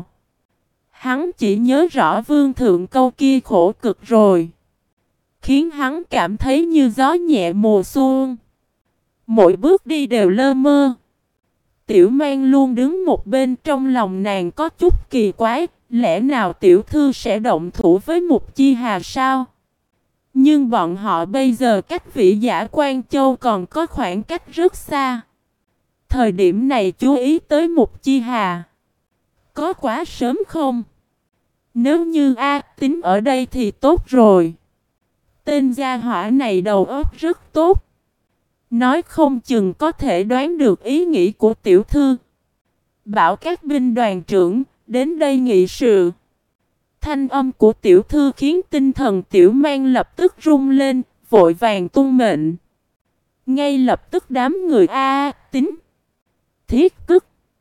Hắn chỉ nhớ rõ vương thượng câu kia khổ cực rồi, khiến hắn cảm thấy như gió nhẹ mùa xuân. Mỗi bước đi đều lơ mơ. Tiểu Mang luôn đứng một bên, trong lòng nàng có chút kỳ quái. Lẽ nào tiểu thư sẽ động thủ với Mục Chi Hà sao? Nhưng bọn họ bây giờ cách Vĩ Giả Quan Châu còn có khoảng cách rất xa. Thời điểm này chú ý tới Mục Chi Hà có quá sớm không? Nếu như A Tín ở đây thì tốt rồi. Tên gia hỏa này đầu óc rất tốt. Nói không chừng có thể đoán được ý nghĩ của tiểu thư. Bảo các binh đoàn trưởng đến đây nghị sự. Thanh âm của tiểu thư khiến tinh thần Tiểu Mang lập tức rung lên, vội vàng tuân mệnh. Ngay lập tức đám người A Tín, Thiết Cức,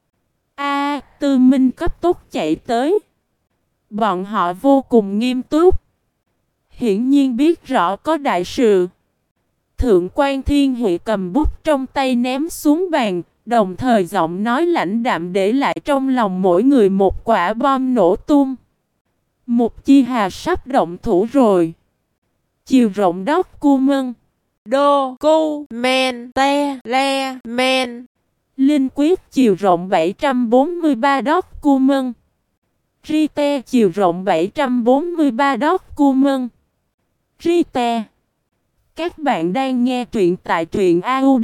A Tư Minh cấp tốc chạy tới. Bọn họ vô cùng nghiêm túc, hiển nhiên biết rõ có đại sự. Thượng quan Thiên Huệ cầm bút trong tay ném xuống bàn, đồng thời giọng nói lãnh đạm để lại trong lòng mỗi người một quả bom nổ tung. Mục Chi Hà sắp động thủ rồi. Chiều rộng đốc cu mân. Đô cu men te le men. Linh quyết chiều rộng bảy trăm bốn mươi ba đốc cu mân. Ri te chiều rộng bảy trăm bốn mươi ba đốc cu mân. Ri te. Các bạn đang nghe truyện tại truyện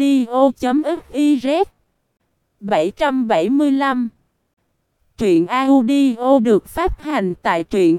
audio.fiz. bảy trăm bảy mươi lăm. Truyện audio được phát hành tại truyện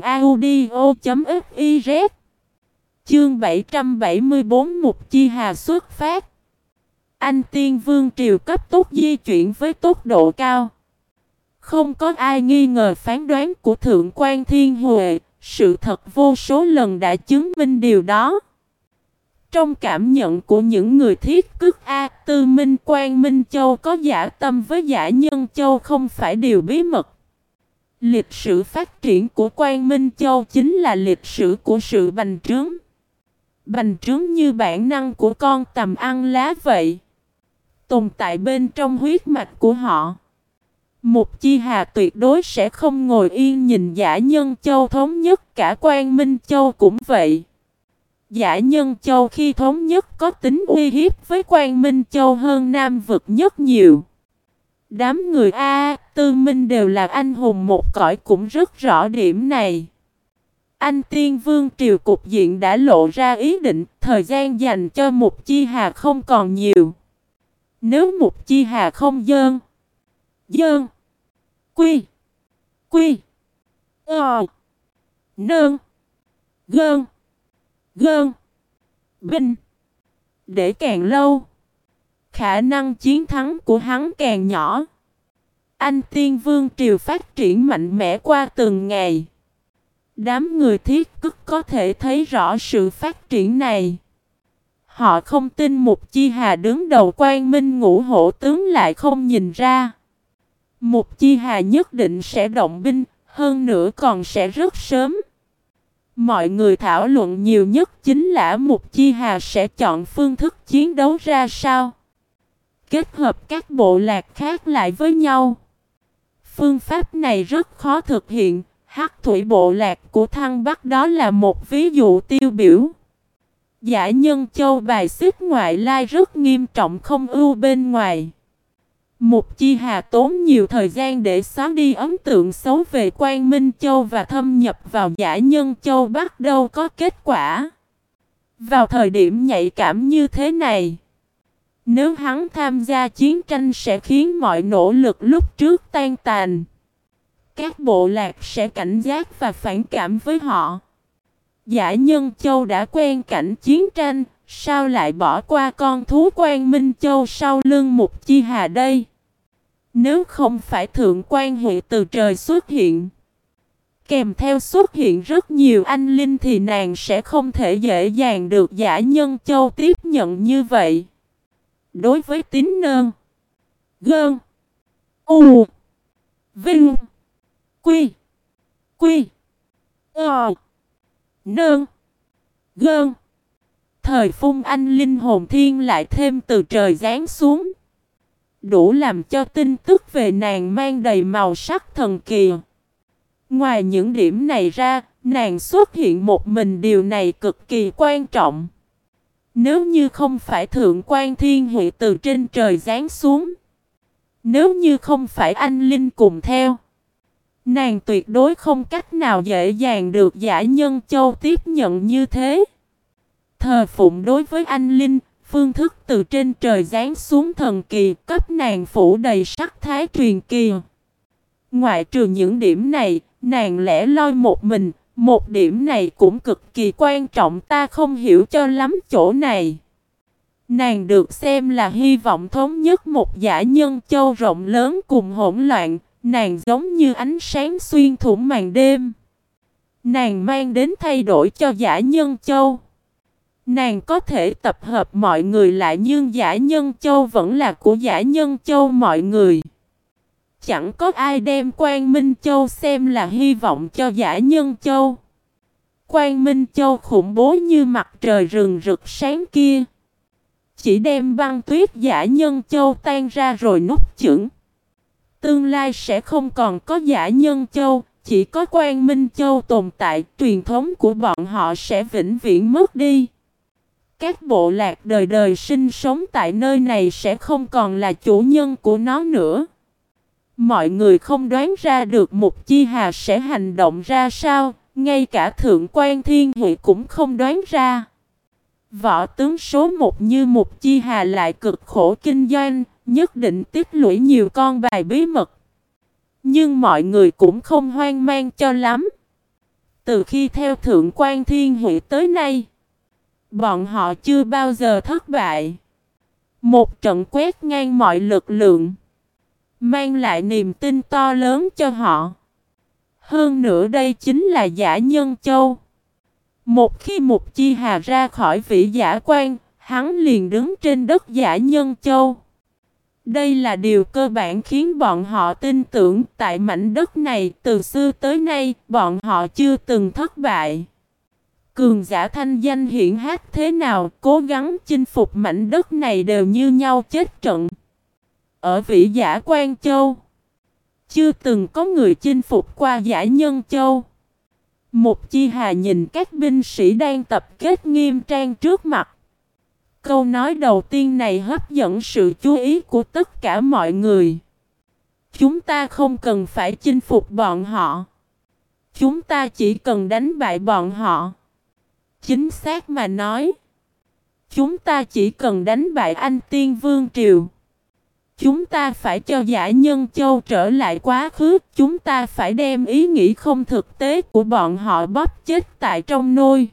audio.fiz. Chương bảy trăm bảy mươi bốn Mục Chi Hà xuất phát. Anh Tiên Vương Triều cấp tốc di chuyển với tốc độ cao. Không có ai nghi ngờ phán đoán của Thượng quan Thiên Huệ, sự thật vô số lần đã chứng minh điều đó. Trong cảm nhận của những người Thiết Cức A Tư Minh, Quan Minh Châu có giả tâm với Giải Nhân Châu không phải điều bí mật. Lịch sử phát triển của Quan Minh Châu chính là lịch sử của sự bành trướng. Bành trướng như bản năng của con tầm ăn lá vậy, tồn tại bên trong huyết mạch của họ. Mục Chi Hà tuyệt đối sẽ không ngồi yên nhìn Giải Nhân Châu thống nhất, cả Quan Minh Châu cũng vậy. Giải Nhân Châu khi thống nhất có tính uy hiếp với Quan Minh Châu hơn Nam vực nhất nhiều. Đám người A Tư Minh đều là anh hùng một cõi cũng rất rõ điểm này. Anh Tiên Vương Triều cục diện đã lộ ra ý định, thời gian dành cho Mục Chi Hà không còn nhiều. Nếu Mục Chi Hà không dơn, dơn, quy, quy, ờ, nơn, gơn, gơn, binh, để càng lâu, khả năng chiến thắng của hắn càng nhỏ. Anh Tiên Vương Triều phát triển mạnh mẽ qua từng ngày. Đám người Thiết Cức có thể thấy rõ sự phát triển này. Họ không tin Mục Chi Hà đứng đầu Quan Minh Ngũ Hổ tướng lại không nhìn ra. Mục Chi Hà nhất định sẽ động binh, hơn nữa còn sẽ rất sớm. Mọi người thảo luận nhiều nhất chính là Mục Chi Hà sẽ chọn phương thức chiến đấu ra sao, kết hợp các bộ lạc khác lại với nhau. Phương pháp này rất khó thực hiện, Hắc thủy bộ lạc của Thăng Bắc đó là một ví dụ tiêu biểu. Dã Nhân Châu bài xích ngoại lai rất nghiêm trọng, không ưu bên ngoài. Mục Chi Hà tốn nhiều thời gian để xóa đi ấn tượng xấu về Quang Minh Châu và thâm nhập vào Dã Nhân Châu bắt đầu có kết quả. Vào thời điểm nhạy cảm như thế này, nếu hắn tham gia chiến tranh sẽ khiến mọi nỗ lực lúc trước tan tàn. Các bộ lạc sẽ cảnh giác và phản cảm với họ. Dã Nhân Châu đã quen cảnh chiến tranh, sao lại bỏ qua con thú Quang Minh Châu sau lưng Mục Chi Hà đây? Nếu không phải Thượng Quan Huệ từ trời xuất hiện, kèm theo xuất hiện rất nhiều anh linh thì nàng sẽ không thể dễ dàng được Dã Nhân Châu tiếp nhận như vậy. Đối với Tín Nơn, Gơn, U, Vinh, Quy, Quy, Ờ, Nơn, Gơn, thời phun anh linh hồn thiên lại thêm từ trời giáng xuống, đủ làm cho tin tức về nàng mang đầy màu sắc thần kỳ. Ngoài những điểm này ra, nàng xuất hiện một mình, điều này cực kỳ quan trọng. Nếu như không phải Thượng Quan Thiên Huệ từ trên trời giáng xuống, nếu như không phải anh linh cùng theo, nàng tuyệt đối không cách nào dễ dàng được Dã Nhân Châu tiếp nhận như thế. Thờ phụng đối với anh linh, phương thức từ trên trời giáng xuống thần kỳ, cấp nàng phủ đầy sắc thái truyền kỳ. Ngoại trừ những điểm này, nàng lẻ loi một mình, một điểm này cũng cực kỳ quan trọng, ta không hiểu cho lắm chỗ này. Nàng được xem là hy vọng thống nhất một Dã Nhân Châu rộng lớn cùng hỗn loạn, nàng giống như ánh sáng xuyên thủng màn đêm. Nàng mang đến thay đổi cho Dã Nhân Châu. Nàng có thể tập hợp mọi người lại, nhưng Dã Nhân Châu vẫn là của Dã Nhân Châu mọi người. Chẳng có ai đem Quang Minh Châu xem là hy vọng cho Dã Nhân Châu. Quang Minh Châu khủng bố như mặt trời rừng rực sáng kia, chỉ đem băng tuyết Dã Nhân Châu tan ra rồi nút chửng. Tương lai sẽ không còn có Dã Nhân Châu, chỉ có Quang Minh Châu tồn tại, truyền thống của bọn họ sẽ vĩnh viễn mất đi. Các bộ lạc đời đời sinh sống tại nơi này sẽ không còn là chủ nhân của nó nữa. Mọi người không đoán ra được Mục Chi Hà sẽ hành động ra sao, ngay cả Thượng Quan Thiên Huệ cũng không đoán ra. Võ tướng số một như Mục Chi Hà lại cực khổ kinh doanh, nhất định tích lũy nhiều con bài bí mật. Nhưng mọi người cũng không hoang mang cho lắm. Từ khi theo Thượng Quan Thiên Huệ tới nay, bọn họ chưa bao giờ thất bại. Một trận quét ngang mọi lực lượng, mang lại niềm tin to lớn cho họ. Hơn nữa đây chính là Dã Nhân Châu. Một khi Mục Chi Hà ra khỏi Vĩ Giả Quan, hắn liền đứng trên đất Dã Nhân Châu. Đây là điều cơ bản khiến bọn họ tin tưởng tại mảnh đất này từ xưa tới nay bọn họ chưa từng thất bại. Cường giả thanh danh hiển hách thế nào, cố gắng chinh phục mảnh đất này đều như nhau chết trận. Ở Vĩ Giả Quan Châu, chưa từng có người chinh phục qua Dã Nhân Châu. Mục Chi Hà nhìn các binh sĩ đang tập kết nghiêm trang trước mặt. Câu nói đầu tiên này hấp dẫn sự chú ý của tất cả mọi người. Chúng ta không cần phải chinh phục bọn họ. Chúng ta chỉ cần đánh bại bọn họ. Chính xác mà nói, chúng ta chỉ cần đánh bại Anh Tiên Vương Triều. Chúng ta phải cho Dã Nhân Châu trở lại quá khứ. Chúng ta phải đem ý nghĩ không thực tế của bọn họ bóp chết tại trong nôi.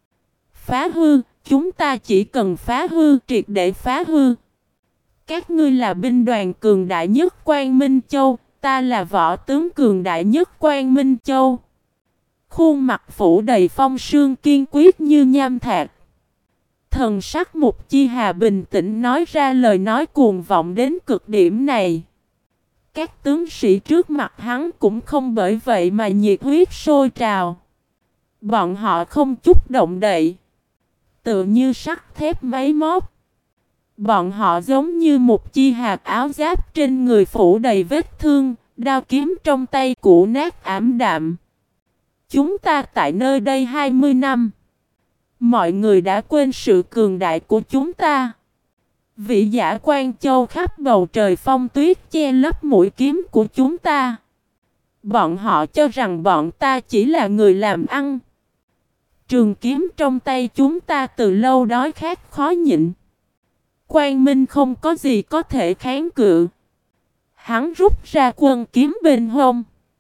Phá hư, chúng ta chỉ cần phá hư, triệt để phá hư. Các ngươi là binh đoàn cường đại nhất Quang Minh Châu, ta là võ tướng cường đại nhất Quang Minh Châu. Khuôn mặt phủ đầy phong sương kiên quyết như nham thạch. Thần sắc Mục Chi Hà bình tĩnh nói ra lời nói cuồng vọng đến cực điểm này. Các tướng sĩ trước mặt hắn cũng không bởi vậy mà nhiệt huyết sôi trào. Bọn họ không chút động đậy, tựa như sắt thép máy móc. Bọn họ giống như Mục Chi Hà, áo giáp trên người phủ đầy vết thương, đao kiếm trong tay cũ nát ảm đạm. chúng ta tại nơi đây hai mươi năm. Mọi người đã quên sự cường đại của chúng ta. Vị giả Quan Châu khắp bầu trời phong tuyết che lấp mũi kiếm của chúng ta. Bọn họ cho rằng bọn ta chỉ là người làm ăn. Trường kiếm trong tay chúng ta từ lâu đói khát khó nhịn. Quang Minh không có gì có thể kháng cự. Hắn rút ra quân kiếm bên hông.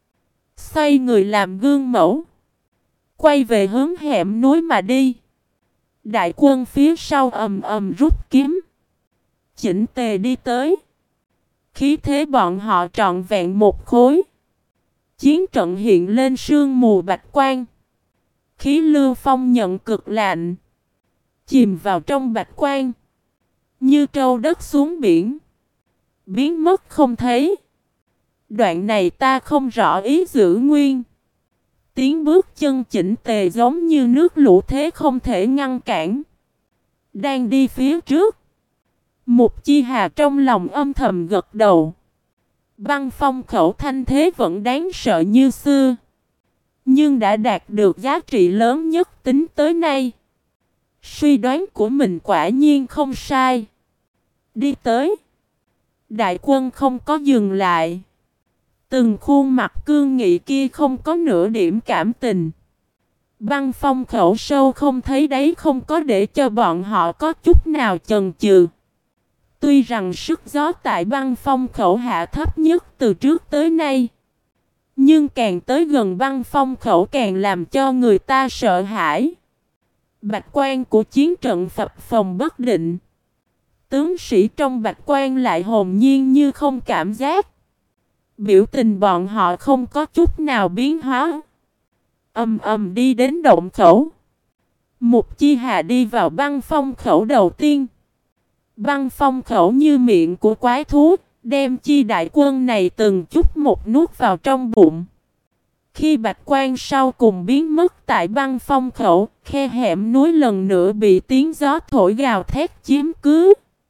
Xoay người làm gương mẫu. Quay về hướng hẻm núi mà đi. Đại quân phía sau ầm ầm rút kiếm. Chỉnh tề đi tới. Khí thế bọn họ trọn vẹn một khối. Chiến trận hiện lên sương mù bạch quang. Khí lưu phong nhận cực lạnh. Chìm vào trong bạch quang. Như trâu đất xuống biển. Biến mất không thấy. Đoạn này ta không rõ ý giữ nguyên. Tiếng bước chân chỉnh tề giống như nước lũ thế không thể ngăn cản. Đang đi phía trước. Mục Chi Hà trong lòng âm thầm gật đầu. Băng phong khẩu thanh thế vẫn đáng sợ như xưa. Nhưng đã đạt được giá trị lớn nhất tính tới nay. Suy đoán của mình quả nhiên không sai. Đi tới. Đại quân không có dừng lại. Từng khuôn mặt cương nghị kia không có nửa điểm cảm tình. Băng phong khẩu sâu không thấy đấy không có để cho bọn họ có chút nào chần chừ. Tuy rằng sức gió tại băng phong khẩu hạ thấp nhất từ trước tới nay. Nhưng càng tới gần băng phong khẩu càng làm cho người ta sợ hãi. Bạch quan của chiến trận phập phồng bất định. Tướng sĩ trong bạch quan lại hồn nhiên như không cảm giác. Biểu tình bọn họ không có chút nào biến hóa. Ầm ầm đi đến động khẩu. Mục Chi Hà đi vào băng phong khẩu đầu tiên. Băng phong khẩu như miệng của quái thú, đem chi đại quân này từng chút một nuốt vào trong bụng. Khi bạch quan sau cùng biến mất tại băng phong khẩu, khe hẻm núi lần nữa bị tiếng gió thổi gào thét chiếm cứ.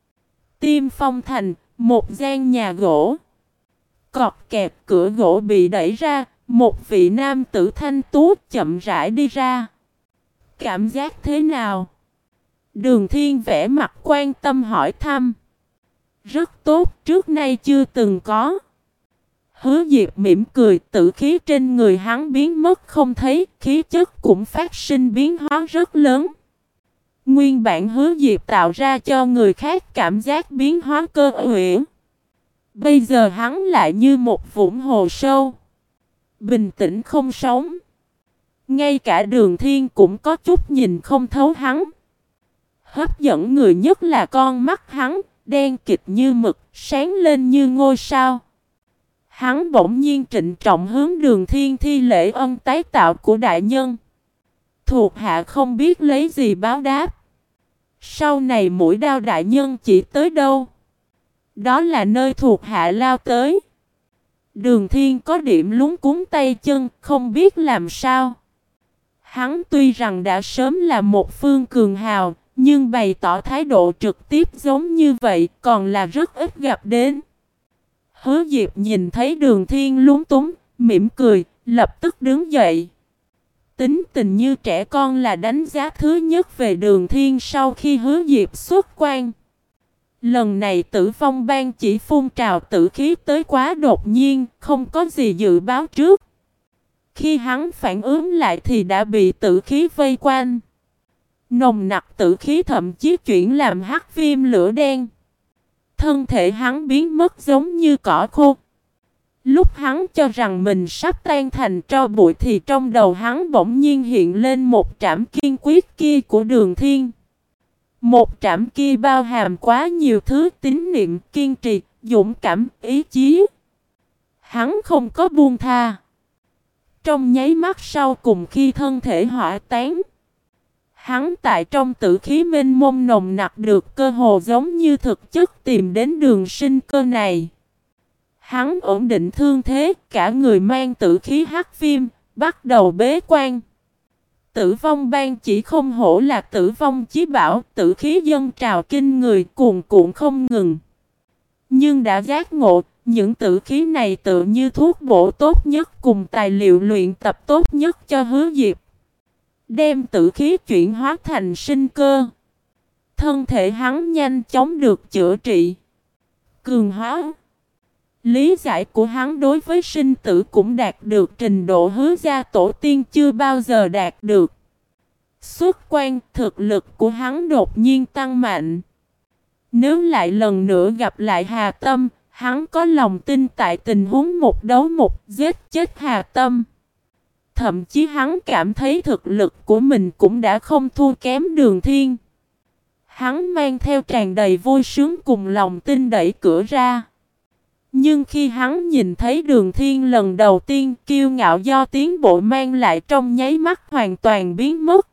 Tim Phong Thành, một gian nhà gỗ. Cọt kẹt cửa gỗ bị đẩy ra, một vị nam tử thanh tú chậm rãi đi ra. Cảm giác thế nào? Đường Thiên vẻ mặt quan tâm hỏi thăm. Rất tốt, trước nay chưa từng có. Hứa Diệp mỉm cười, tử khí trên người hắn biến mất không thấy, khí chất cũng phát sinh biến hóa rất lớn. Nguyên bản Hứa Diệp tạo ra cho người khác cảm giác biến hóa cơ uyển. Bây giờ hắn lại như một vũng hồ sâu. Bình tĩnh không sống. Ngay cả Đường Thiên cũng có chút nhìn không thấu hắn. Hấp dẫn người nhất là con mắt hắn, đen kịt như mực, sáng lên như ngôi sao. Hắn bỗng nhiên trịnh trọng hướng Đường Thiên thi lễ ân tái tạo của đại nhân. Thuộc hạ không biết lấy gì báo đáp. Sau này mũi đao đại nhân chỉ tới đâu? Đó là nơi thuộc hạ lao tới. Đường Thiên có điểm lúng cuống tay chân, không biết làm sao. Hắn tuy rằng đã sớm là một phương cường hào, nhưng bày tỏ thái độ trực tiếp giống như vậy còn là rất ít gặp đến. Hứa Diệp nhìn thấy Đường Thiên lúng túng, mỉm cười, lập tức đứng dậy. Tính tình như trẻ con là đánh giá thứ nhất về Đường Thiên sau khi Hứa Diệp xuất quan. Lần này Tử Vong Bang chỉ phun trào tử khí tới quá đột nhiên, không có gì dự báo trước. Khi hắn phản ứng lại thì đã bị tử khí vây quanh. Nồng nặc tử khí thậm chí chuyển làm hắc viêm lửa đen. Thân thể hắn biến mất giống như cỏ khô. Lúc hắn cho rằng mình sắp tan thành tro bụi thì trong đầu hắn bỗng nhiên hiện lên một trảm kiên quyết kia của Đường Thiên. Một trảm kia bao hàm quá nhiều thứ tín niệm, kiên trì, dũng cảm, ý chí. Hắn không có buông tha. Trong nháy mắt sau cùng khi thân thể hỏa tán, hắn tại trong tử khí mênh mông nồng nặc được cơ hồ giống như thực chất tìm đến đường sinh cơ này. Hắn ổn định thương thế, cả người mang tử khí hắc viêm, bắt đầu bế quan. Tử Vong Bang chỉ không hổ là Tử Vong chí bảo, tử khí dâng trào kinh người cuồn cuộn không ngừng. Nhưng đã giác ngộ, những tử khí này tự như thuốc bổ tốt nhất cùng tài liệu luyện tập tốt nhất cho Hứa Diệp. Đem tử khí chuyển hóa thành sinh cơ. Thân thể hắn nhanh chóng được chữa trị, cường hóa. Lý giải của hắn đối với sinh tử cũng đạt được trình độ Hứa gia tổ tiên chưa bao giờ đạt được. Xuất quan, thực lực của hắn đột nhiên tăng mạnh. Nếu lại lần nữa gặp lại Hà Tâm, hắn có lòng tin tại tình huống một đấu một giết chết Hà Tâm. Thậm chí hắn cảm thấy thực lực của mình cũng đã không thua kém Đường Thiên. Hắn mang theo tràn đầy vui sướng cùng lòng tin đẩy cửa ra. Nhưng khi hắn nhìn thấy Đường Thiên lần đầu tiên, kiêu ngạo do tiến bộ mang lại trong nháy mắt hoàn toàn biến mất.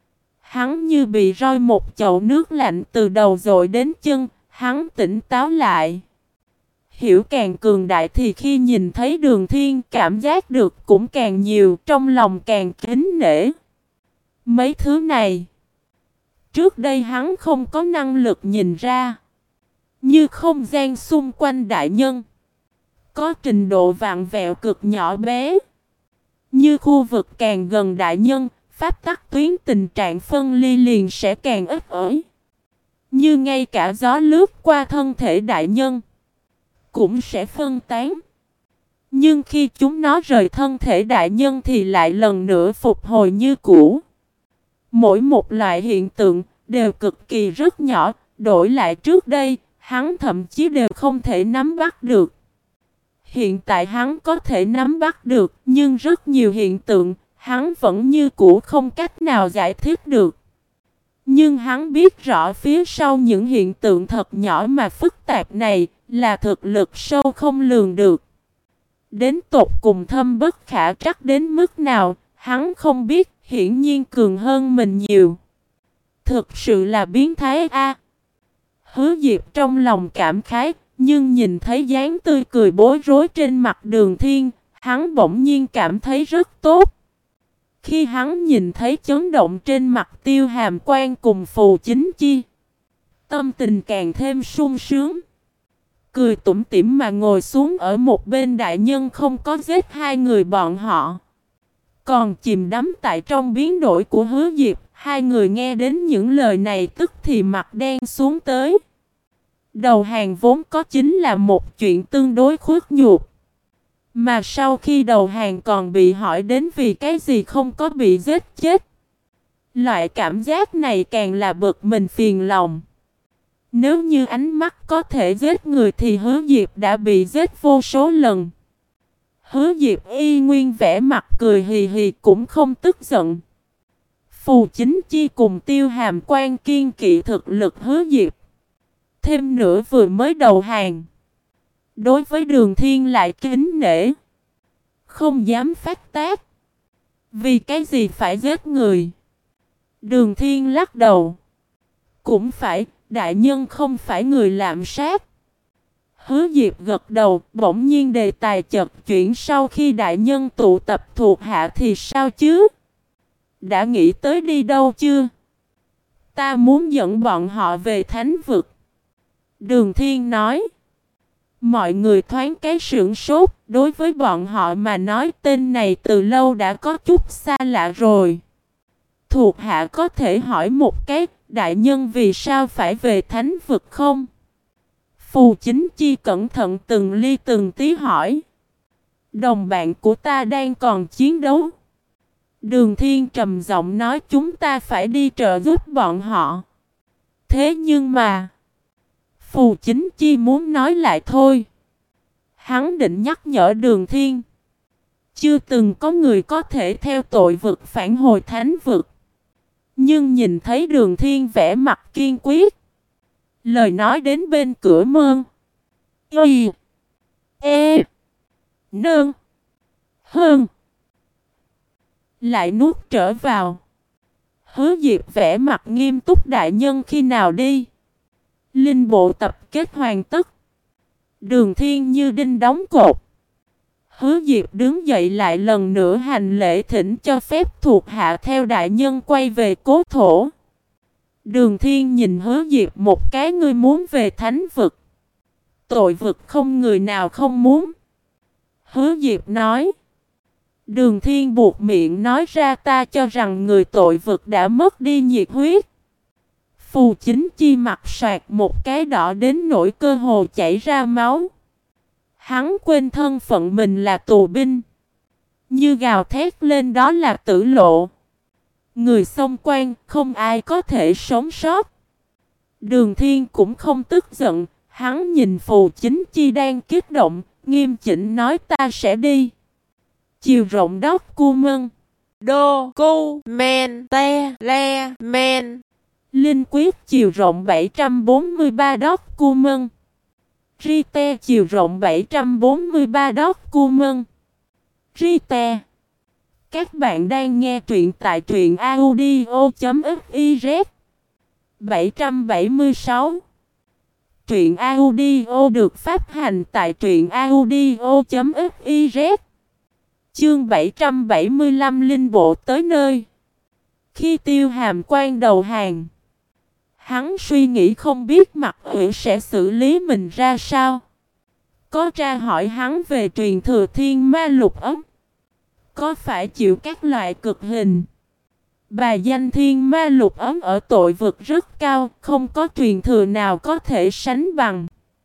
Hắn như bị roi một chậu nước lạnh từ đầu dội đến chân, hắn tỉnh táo lại. Hiểu càng cường đại thì khi nhìn thấy Đường Thiên cảm giác được cũng càng nhiều, trong lòng càng kính nể. Mấy thứ này, trước đây hắn không có năng lực nhìn ra. Như không gian xung quanh đại nhân, có trình độ vặn vẹo cực nhỏ bé. Như khu vực càng gần đại nhân, pháp tắc tuyến tình trạng phân ly liền sẽ càng ít ỏi. Như ngay cả gió lướt qua thân thể đại nhân cũng sẽ phân tán. Nhưng khi chúng nó rời thân thể đại nhân thì lại lần nữa phục hồi như cũ. Mỗi một loại hiện tượng đều cực kỳ rất nhỏ, đổi lại trước đây, hắn thậm chí đều không thể nắm bắt được. Hiện tại hắn có thể nắm bắt được, nhưng rất nhiều hiện tượng, hắn vẫn như cũ không cách nào giải thích được. Nhưng hắn biết rõ phía sau những hiện tượng thật nhỏ mà phức tạp này, là thực lực sâu không lường được. Đến tột cùng thâm bất khả trắc đến mức nào, hắn không biết, hiển nhiên cường hơn mình nhiều. Thực sự là biến thái a. Hứa Diệp trong lòng cảm khái, nhưng nhìn thấy dáng tươi cười bối rối trên mặt Đường Thiên, hắn bỗng nhiên cảm thấy rất tốt. Khi hắn nhìn thấy chấn động trên mặt Tiêu Hàm Quan cùng Phù Chính Chi, tâm tình càng thêm sung sướng. Cười tủm tỉm mà ngồi xuống ở một bên đại nhân không có giết hai người bọn họ. Còn chìm đắm tại trong biến đổi của Hứa Diệp, hai người nghe đến những lời này tức thì mặt đen xuống tới. Đầu hàng vốn có chính là một chuyện tương đối khuất nhục. Mà sau khi đầu hàng còn bị hỏi đến vì cái gì không có bị giết chết. Loại cảm giác này càng là bực mình phiền lòng. Nếu như ánh mắt có thể giết người thì Hứa Diệp đã bị giết vô số lần. Hứa Diệp y nguyên vẻ mặt cười hì hì cũng không tức giận. Phù Chính Chi cùng Tiêu Hàm Quan kiên kỵ thực lực Hứa Diệp. Thêm nữa vừa mới đầu hàng. Đối với Đường Thiên lại kính nể. Không dám phát tác. Vì cái gì phải giết người? Đường Thiên lắc đầu. Cũng phải, đại nhân không phải người lạm sát. Hứa Diệp gật đầu, bỗng nhiên đề tài chợt chuyển sau khi đại nhân tụ tập thuộc hạ thì sao chứ? Đã nghĩ tới đi đâu chưa? Ta muốn dẫn bọn họ về thánh vực. Đường Thiên nói. Mọi người thoáng cái sửng sốt, đối với bọn họ mà nói tên này từ lâu đã có chút xa lạ rồi. Thuộc hạ có thể hỏi một cái, đại nhân vì sao phải về thánh vực không? Phù Chính Chi cẩn thận từng ly từng tí hỏi. Đồng bạn của ta đang còn chiến đấu. Đường Thiên trầm giọng nói chúng ta phải đi trợ giúp bọn họ. Thế nhưng mà... Phù Chính Chi muốn nói lại thôi. Hắn định nhắc nhở Đường Thiên. Chưa từng có người có thể theo tội vực phản hồi thánh vực. Nhưng nhìn thấy Đường Thiên vẻ mặt kiên quyết. Lời nói đến bên cửa mơn. Y. E. Nương. Hơn. Lại nuốt trở vào. Hứa Diệp vẻ mặt nghiêm túc đại nhân khi nào đi. Linh bộ tập kết hoàn tất. Đường Thiên như đinh đóng cột. Hứa Diệp đứng dậy lại lần nữa hành lễ thỉnh cho phép thuộc hạ theo đại nhân quay về cố thổ. Đường Thiên nhìn Hứa Diệp một cái ngươi muốn về thánh vực. Tội vực không người nào không muốn. Hứa Diệp nói. Đường Thiên buộc miệng nói ra, ta cho rằng người tội vực đã mất đi nhiệt huyết. Phù Chính Chi mặt soạt một cái đỏ đến nỗi cơ hồ chảy ra máu. Hắn quên thân phận mình là tù binh. Như gào thét lên đó là tử lộ. Người xông quan không ai có thể sống sót. Đường Thiên cũng không tức giận. Hắn nhìn Phù Chính Chi đang kích động, nghiêm chỉnh nói, ta sẽ đi. Chiều rộng đốc cu mân. Đô cu men te le men. Linh quyết chiều rộng bảy trăm bốn mươi ba đốc cu mân. Ri te chiều rộng bảy trăm bốn mươi ba đốc cu mân. Ri te. Các bạn đang nghe truyện tại truyện audio.fiz. bảy trăm bảy mươi sáu. Truyện audio được phát hành tại truyện audio.fiz. Chương bảy trăm bảy mươi lăm Linh bộ tới nơi. Khi Tiêu Hàm Quan đầu hàng, hắn suy nghĩ không biết Mặc Uyển sẽ xử lý mình ra sao. Có tra hỏi hắn về truyền thừa thiên ma lục ấm. Có phải chịu các loại cực hình. Bà danh thiên ma lục ấm ở tội vực rất cao, không có truyền thừa nào có thể sánh bằng.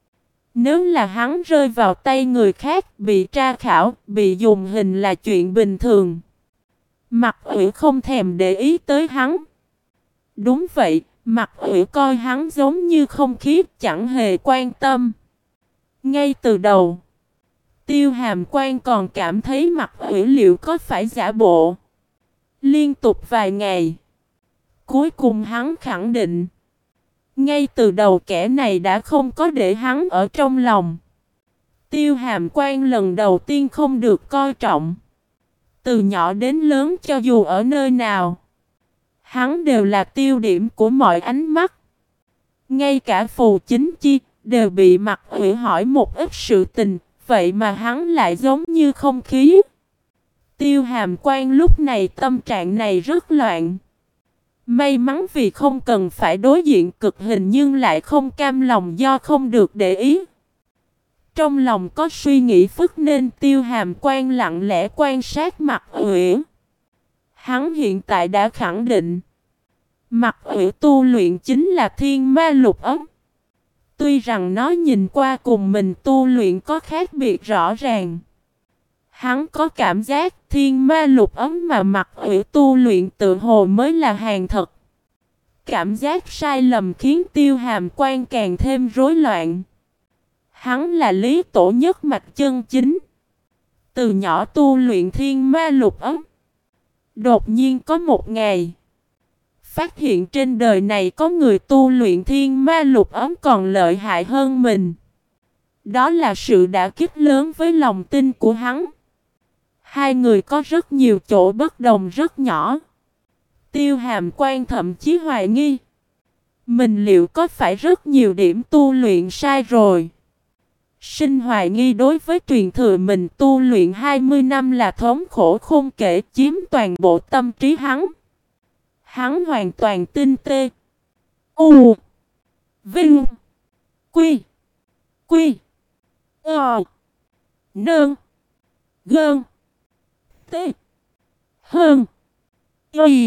Nếu là hắn rơi vào tay người khác, bị tra khảo, bị dùng hình là chuyện bình thường. Mặc Uyển không thèm để ý tới hắn. Đúng vậy, Mặc Uyển coi hắn giống như không khí, chẳng hề quan tâm. Ngay từ đầu, Tiêu Hàm Quan còn cảm thấy Mặc Uyển liệu có phải giả bộ. Liên tục vài ngày, cuối cùng hắn khẳng định. Ngay từ đầu kẻ này đã không có để hắn ở trong lòng. Tiêu Hàm Quan lần đầu tiên không được coi trọng. Từ nhỏ đến lớn cho dù ở nơi nào, hắn đều là tiêu điểm của mọi ánh mắt. Ngay cả Phù Chính Chi đều bị Mặc Uyển hỏi một ít sự tình, vậy mà hắn lại giống như không khí. Tiêu Hàm Quan lúc này tâm trạng này rất loạn. May mắn vì không cần phải đối diện cực hình, nhưng lại không cam lòng do không được để ý. Trong lòng có suy nghĩ phức nên Tiêu Hàm Quan lặng lẽ quan sát Mặc Uyển. Hắn hiện tại đã khẳng định Mặc Uyển tu luyện chính là thiên ma lục ấm. Tuy rằng nó nhìn qua cùng mình tu luyện có khác biệt rõ ràng, hắn có cảm giác thiên ma lục ấm mà Mặc Uyển tu luyện tự hồ mới là hàng thật. Cảm giác sai lầm khiến Tiêu Hàm Quan càng thêm rối loạn. Hắn là Lý Tổ nhất mạch chân chính, từ nhỏ tu luyện thiên ma lục ấm. Đột nhiên có một ngày, phát hiện trên đời này có người tu luyện thiên ma lục ấm còn lợi hại hơn mình. Đó là sự đả kích lớn với lòng tin của hắn. Hai người có rất nhiều chỗ bất đồng rất nhỏ. Tiêu Hàm Quan thậm chí hoài nghi mình liệu có phải rất nhiều điểm tu luyện sai rồi. Sinh hoài nghi đối với truyền thừa mình tu luyện hai mươi năm là thống khổ không kể, chiếm toàn bộ tâm trí hắn. Hắn hoàn toàn tin tê. U Vinh Quy Quy Ờ Nơn Gơn Tê Hơn Y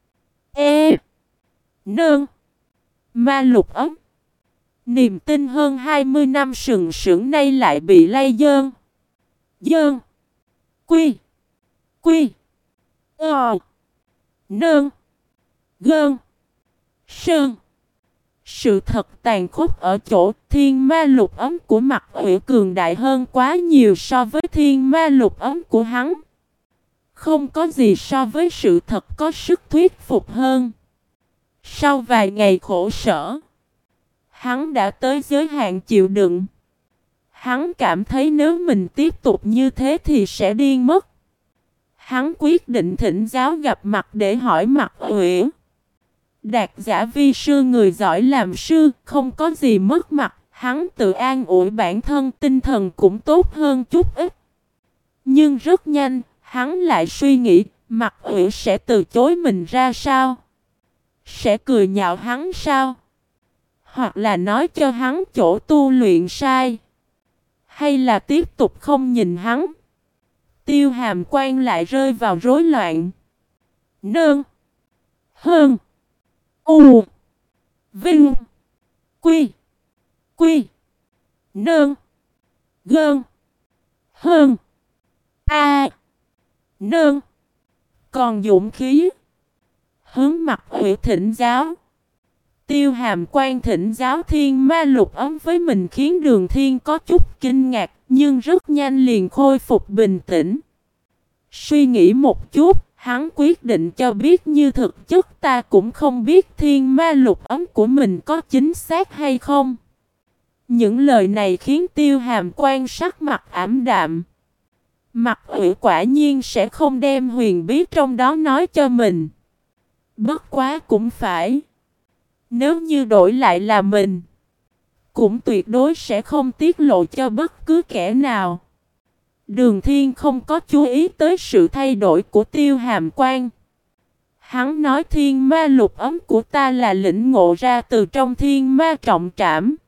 E Nơn Ma lục ấm. Niềm tin hơn hai mươi năm sừng sững nay lại bị lay dơn. Dơn Quy Quy Ờ Nơn Gơn Sơn. Sự thật tàn khốc ở chỗ thiên ma lục ấm của Mặc Uyển cường đại hơn quá nhiều so với thiên ma lục ấm của hắn. Không có gì so với sự thật có sức thuyết phục hơn. Sau vài ngày khổ sở, hắn đã tới giới hạn chịu đựng. Hắn cảm thấy nếu mình tiếp tục như thế thì sẽ điên mất. Hắn quyết định thỉnh giáo gặp mặt để hỏi Mặc Uyển. Đạt giả vi sư, người giỏi làm sư, không có gì mất mặt. Hắn tự an ủi bản thân, tinh thần cũng tốt hơn chút ít. Nhưng rất nhanh, hắn lại suy nghĩ Mặc Uyển sẽ từ chối mình ra sao? Sẽ cười nhạo hắn sao? Hoặc là nói cho hắn chỗ tu luyện sai. Hay là tiếp tục không nhìn hắn? Tiêu Hàm Quan lại rơi vào rối loạn. Nương. Hơn. U. Vinh. Quy. Quy. Nương. Gơn. Hơn. A. Nương. Còn dũng khí. Hướng mặt Ủy thỉnh giáo. Tiêu Hàm Quan thỉnh giáo thiên ma lục ấm với mình khiến Đường Thiên có chút kinh ngạc, nhưng rất nhanh liền khôi phục bình tĩnh. Suy nghĩ một chút, hắn quyết định cho biết như thực chất ta cũng không biết thiên ma lục ấm của mình có chính xác hay không. Những lời này khiến Tiêu Hàm Quan sắc mặt ảm đạm. Mặt Ủy quả nhiên sẽ không đem huyền bí trong đó nói cho mình. Bất quá cũng phải. Nếu như đổi lại là mình, cũng tuyệt đối sẽ không tiết lộ cho bất cứ kẻ nào. Đường Thiên không có chú ý tới sự thay đổi của Tiêu Hàm Quan. Hắn nói thiên ma lục ấm của ta là lĩnh ngộ ra từ trong thiên ma trọng trảm.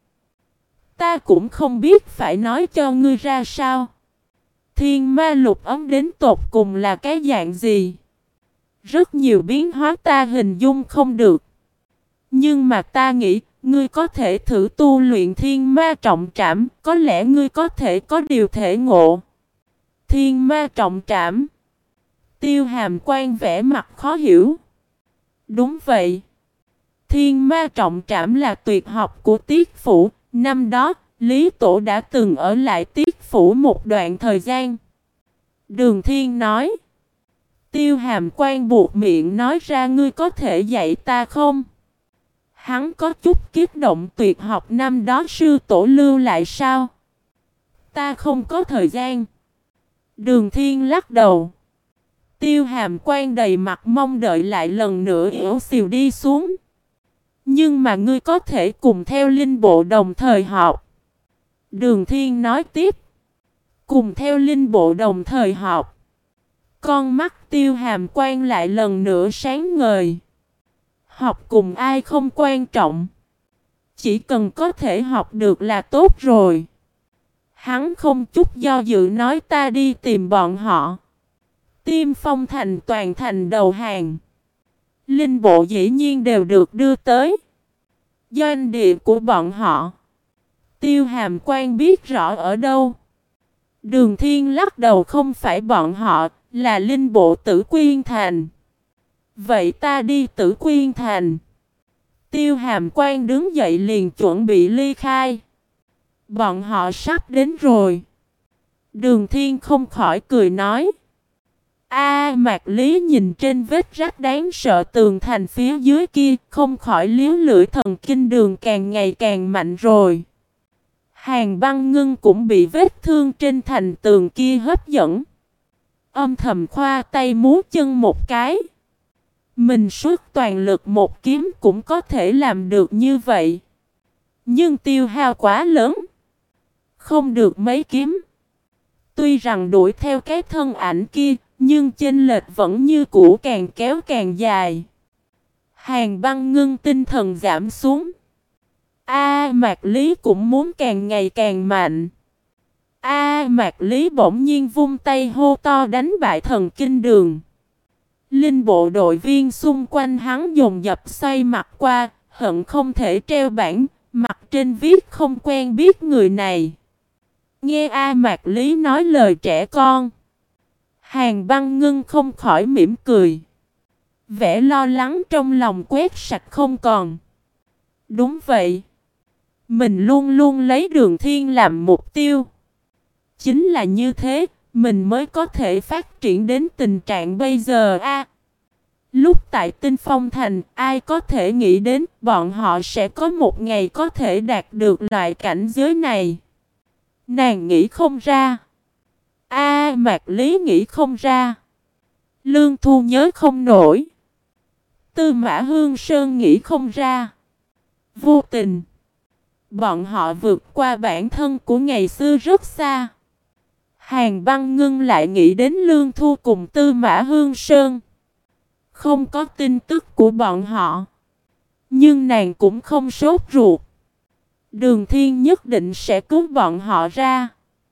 Ta cũng không biết phải nói cho ngươi ra sao. Thiên ma lục ấm đến tột cùng là cái dạng gì? Rất nhiều biến hóa ta hình dung không được. Nhưng mà ta nghĩ, ngươi có thể thử tu luyện thiên ma trọng trảm, có lẽ ngươi có thể có điều thể ngộ. Thiên ma trọng trảm. Tiêu Hàm Quan vẻ mặt khó hiểu. Đúng vậy. Thiên ma trọng trảm là tuyệt học của Tiết Phủ. Năm đó, Lý Tổ đã từng ở lại Tiết Phủ một đoạn thời gian. Đường Thiên nói. Tiêu Hàm Quan buộc miệng nói ra, ngươi có thể dạy ta không? Hắn có chút kích động, tuyệt học năm đó sư tổ lưu lại sao? Ta không có thời gian. Đường Thiên lắc đầu. Tiêu Hàm Quan đầy mặt mong đợi lại lần nữa yếu xìu đi xuống. Nhưng mà ngươi có thể cùng theo linh bộ đồng thời học. Đường Thiên nói tiếp. Cùng theo linh bộ đồng thời học. Con mắt Tiêu Hàm Quan lại lần nữa sáng ngời. Học cùng ai không quan trọng. Chỉ cần có thể học được là tốt rồi. Hắn không chút do dự nói, ta đi tìm bọn họ. Tiêm Phong Thành toàn thành đầu hàng. Linh bộ dĩ nhiên đều được đưa tới doanh địa của bọn họ. Tiêu Hàm Quan biết rõ ở đâu. Đường Thiên lắc đầu, không phải bọn họ, là linh bộ Tử Quyên Thành. Vậy ta đi Tử Quyên Thành. Tiêu Hàm Quan đứng dậy liền chuẩn bị ly khai. Bọn họ sắp đến rồi. Đường Thiên không khỏi cười nói. A Mạc Lý nhìn trên vết rách đáng sợ tường thành phía dưới kia, không khỏi liếu lưỡi, thần kinh đường càng ngày càng mạnh rồi. Hàn Băng Ngưng cũng bị vết thương trên thành tường kia hấp dẫn. Âm thầm khoa tay múa chân một cái. Mình xuất toàn lực một kiếm cũng có thể làm được như vậy. Nhưng tiêu hao quá lớn. Không được mấy kiếm. Tuy rằng đuổi theo cái thân ảnh kia, nhưng chênh lệch vẫn như cũ càng kéo càng dài. Hàn Băng Ngưng tinh thần giảm xuống. A Mạc Lý cũng muốn càng ngày càng mạnh. A Mạc Lý bỗng nhiên vung tay hô to đánh bại thần kinh đường. Linh bộ đội viên xung quanh hắn dồn dập xoay mặt qua, hận không thể treo bảng, mặt trên viết không quen biết người này. Nghe A Mạc Lý nói lời trẻ con. Hàn Băng Ngưng không khỏi mỉm cười. Vẻ lo lắng trong lòng quét sạch không còn. Đúng vậy. Mình luôn luôn lấy Đường Thiên làm mục tiêu. Chính là như thế, mình mới có thể phát triển đến tình trạng bây giờ a. À, lúc tại Tinh Phong Thành, ai có thể nghĩ đến bọn họ sẽ có một ngày có thể đạt được loại cảnh giới này. Nàng nghĩ không ra. A Mạc Lý nghĩ không ra. Lương Thu nhớ không nổi. Tư Mã Hương Sơn nghĩ không ra. Vô tình. Bọn họ vượt qua bản thân của ngày xưa rất xa. Hàn Băng Ngưng lại nghĩ đến Lương Thu cùng Tư Mã Hương Sơn. Không có tin tức của bọn họ. Nhưng nàng cũng không sốt ruột. Đường Thiên nhất định sẽ cứu bọn họ ra.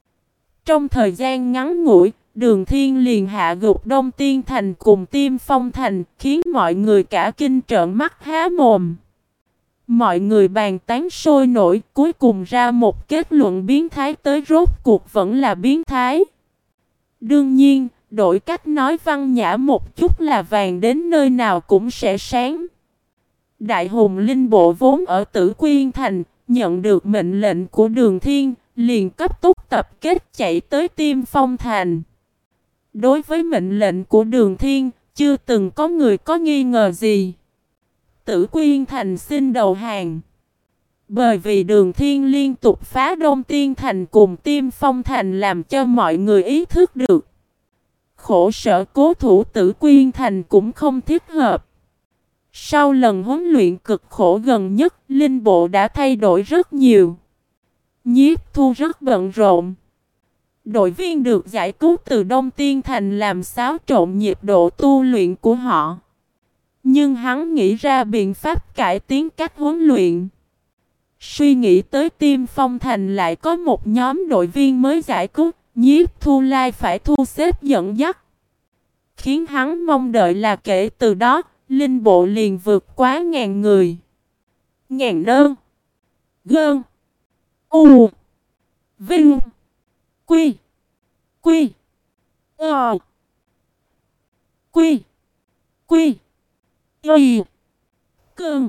Trong thời gian ngắn ngủi, Đường Thiên liền hạ gục Đông Tiên Thành cùng Tiêm Phong Thành, khiến mọi người cả kinh trợn mắt há mồm. Mọi người bàn tán sôi nổi, cuối cùng ra một kết luận biến thái tới rốt cuộc vẫn là biến thái. Đương nhiên, đổi cách nói văn nhã một chút là vàng đến nơi nào cũng sẽ sáng. Đại hùng linh bộ vốn ở Tử Quyên Thành, nhận được mệnh lệnh của Đường Thiên, liền cấp tốc tập kết chạy tới Tiêm Phong Thành. Đối với mệnh lệnh của Đường Thiên, chưa từng có người có nghi ngờ gì. Tử Quyên Thành xin đầu hàng. Bởi vì Đường Thiên liên tục phá Đông Tiên Thành cùng Tiêm Phong Thành làm cho mọi người ý thức được. Khổ sở cố thủ Tử Quyên Thành cũng không thích hợp. Sau lần huấn luyện cực khổ gần nhất, linh bộ đã thay đổi rất nhiều. Nhiếp Thu rất bận rộn. Đội viên được giải cứu từ Đông Tiên Thành làm xáo trộn nhịp độ tu luyện của họ. Nhưng hắn nghĩ ra biện pháp cải tiến cách huấn luyện. Suy nghĩ tới Tiêm Phong Thành lại có một nhóm đội viên mới giải cứu, Nhiếp Thu Lai phải thu xếp dẫn dắt. Khiến hắn mong đợi là kể từ đó, linh bộ liền vượt quá ngàn người. Ngàn đơn. Gơn. U. Vinh. Quy. Quy. Ờ. Quy. Quy. Y. Cơn.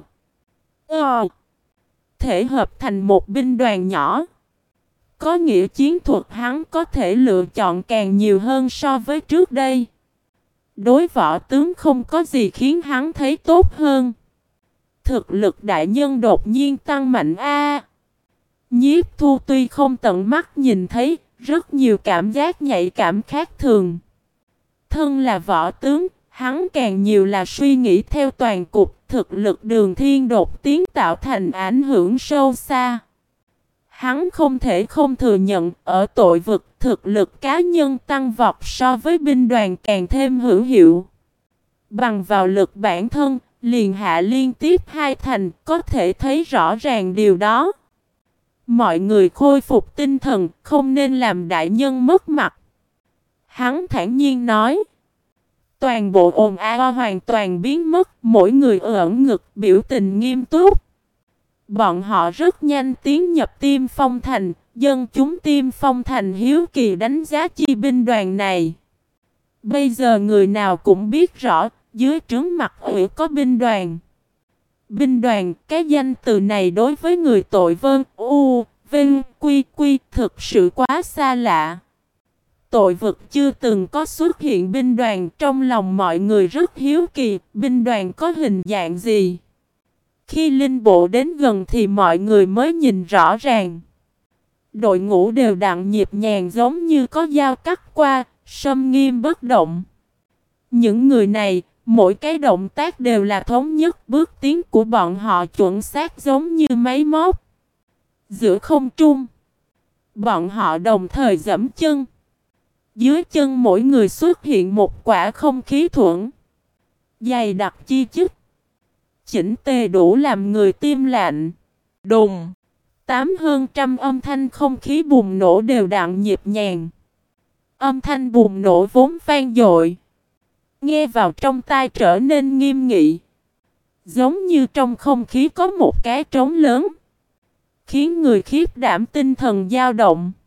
Ờ. Thể hợp thành một binh đoàn nhỏ. Có nghĩa chiến thuật hắn có thể lựa chọn càng nhiều hơn so với trước đây. Đối võ tướng không có gì khiến hắn thấy tốt hơn. Thực lực đại nhân đột nhiên tăng mạnh a. Nhiếp Thu tuy không tận mắt nhìn thấy, rất nhiều cảm giác nhạy cảm khác thường. Thân là võ tướng, hắn càng nhiều là suy nghĩ theo toàn cục, thực lực Đường Thiên đột tiến tạo thành ảnh hưởng sâu xa. Hắn không thể không thừa nhận, ở tội vực thực lực cá nhân tăng vọt so với binh đoàn càng thêm hữu hiệu. Bằng vào lực bản thân, liền hạ liên tiếp hai thành, có thể thấy rõ ràng điều đó. Mọi người khôi phục tinh thần, không nên làm đại nhân mất mặt. Hắn thản nhiên nói. Toàn bộ ồn ào hoàn toàn biến mất, mỗi người ẩn ngực biểu tình nghiêm túc. Bọn họ rất nhanh tiến nhập Tiêm Phong Thành, dân chúng Tiêm Phong Thành hiếu kỳ đánh giá chi binh đoàn này. Bây giờ người nào cũng biết rõ, dưới trướng mặt ủy có binh đoàn. Binh đoàn, cái danh từ này đối với người tội vân, u, vinh, quy, quy, thực sự quá xa lạ. Tội vực chưa từng có xuất hiện binh đoàn, trong lòng mọi người rất hiếu kỳ, binh đoàn có hình dạng gì. Khi linh bộ đến gần thì mọi người mới nhìn rõ ràng. Đội ngũ đều đặn nhịp nhàng giống như có dao cắt qua, sâm nghiêm bất động. Những người này, mỗi cái động tác đều là thống nhất, bước tiến của bọn họ chuẩn xác giống như máy móc. Giữa không trung, bọn họ đồng thời giẫm chân. Dưới chân mỗi người xuất hiện một quả không khí thuẫn, dày đặc chi chít, chỉnh tề đủ làm người tim lạnh. Đùng, tám hơn trăm âm thanh không khí bùng nổ đều đặn nhịp nhàng. Âm thanh bùng nổ vốn vang dội, nghe vào trong tai trở nên nghiêm nghị, giống như trong không khí có một cái trống lớn, khiến người khiếp đảm tinh thần dao động.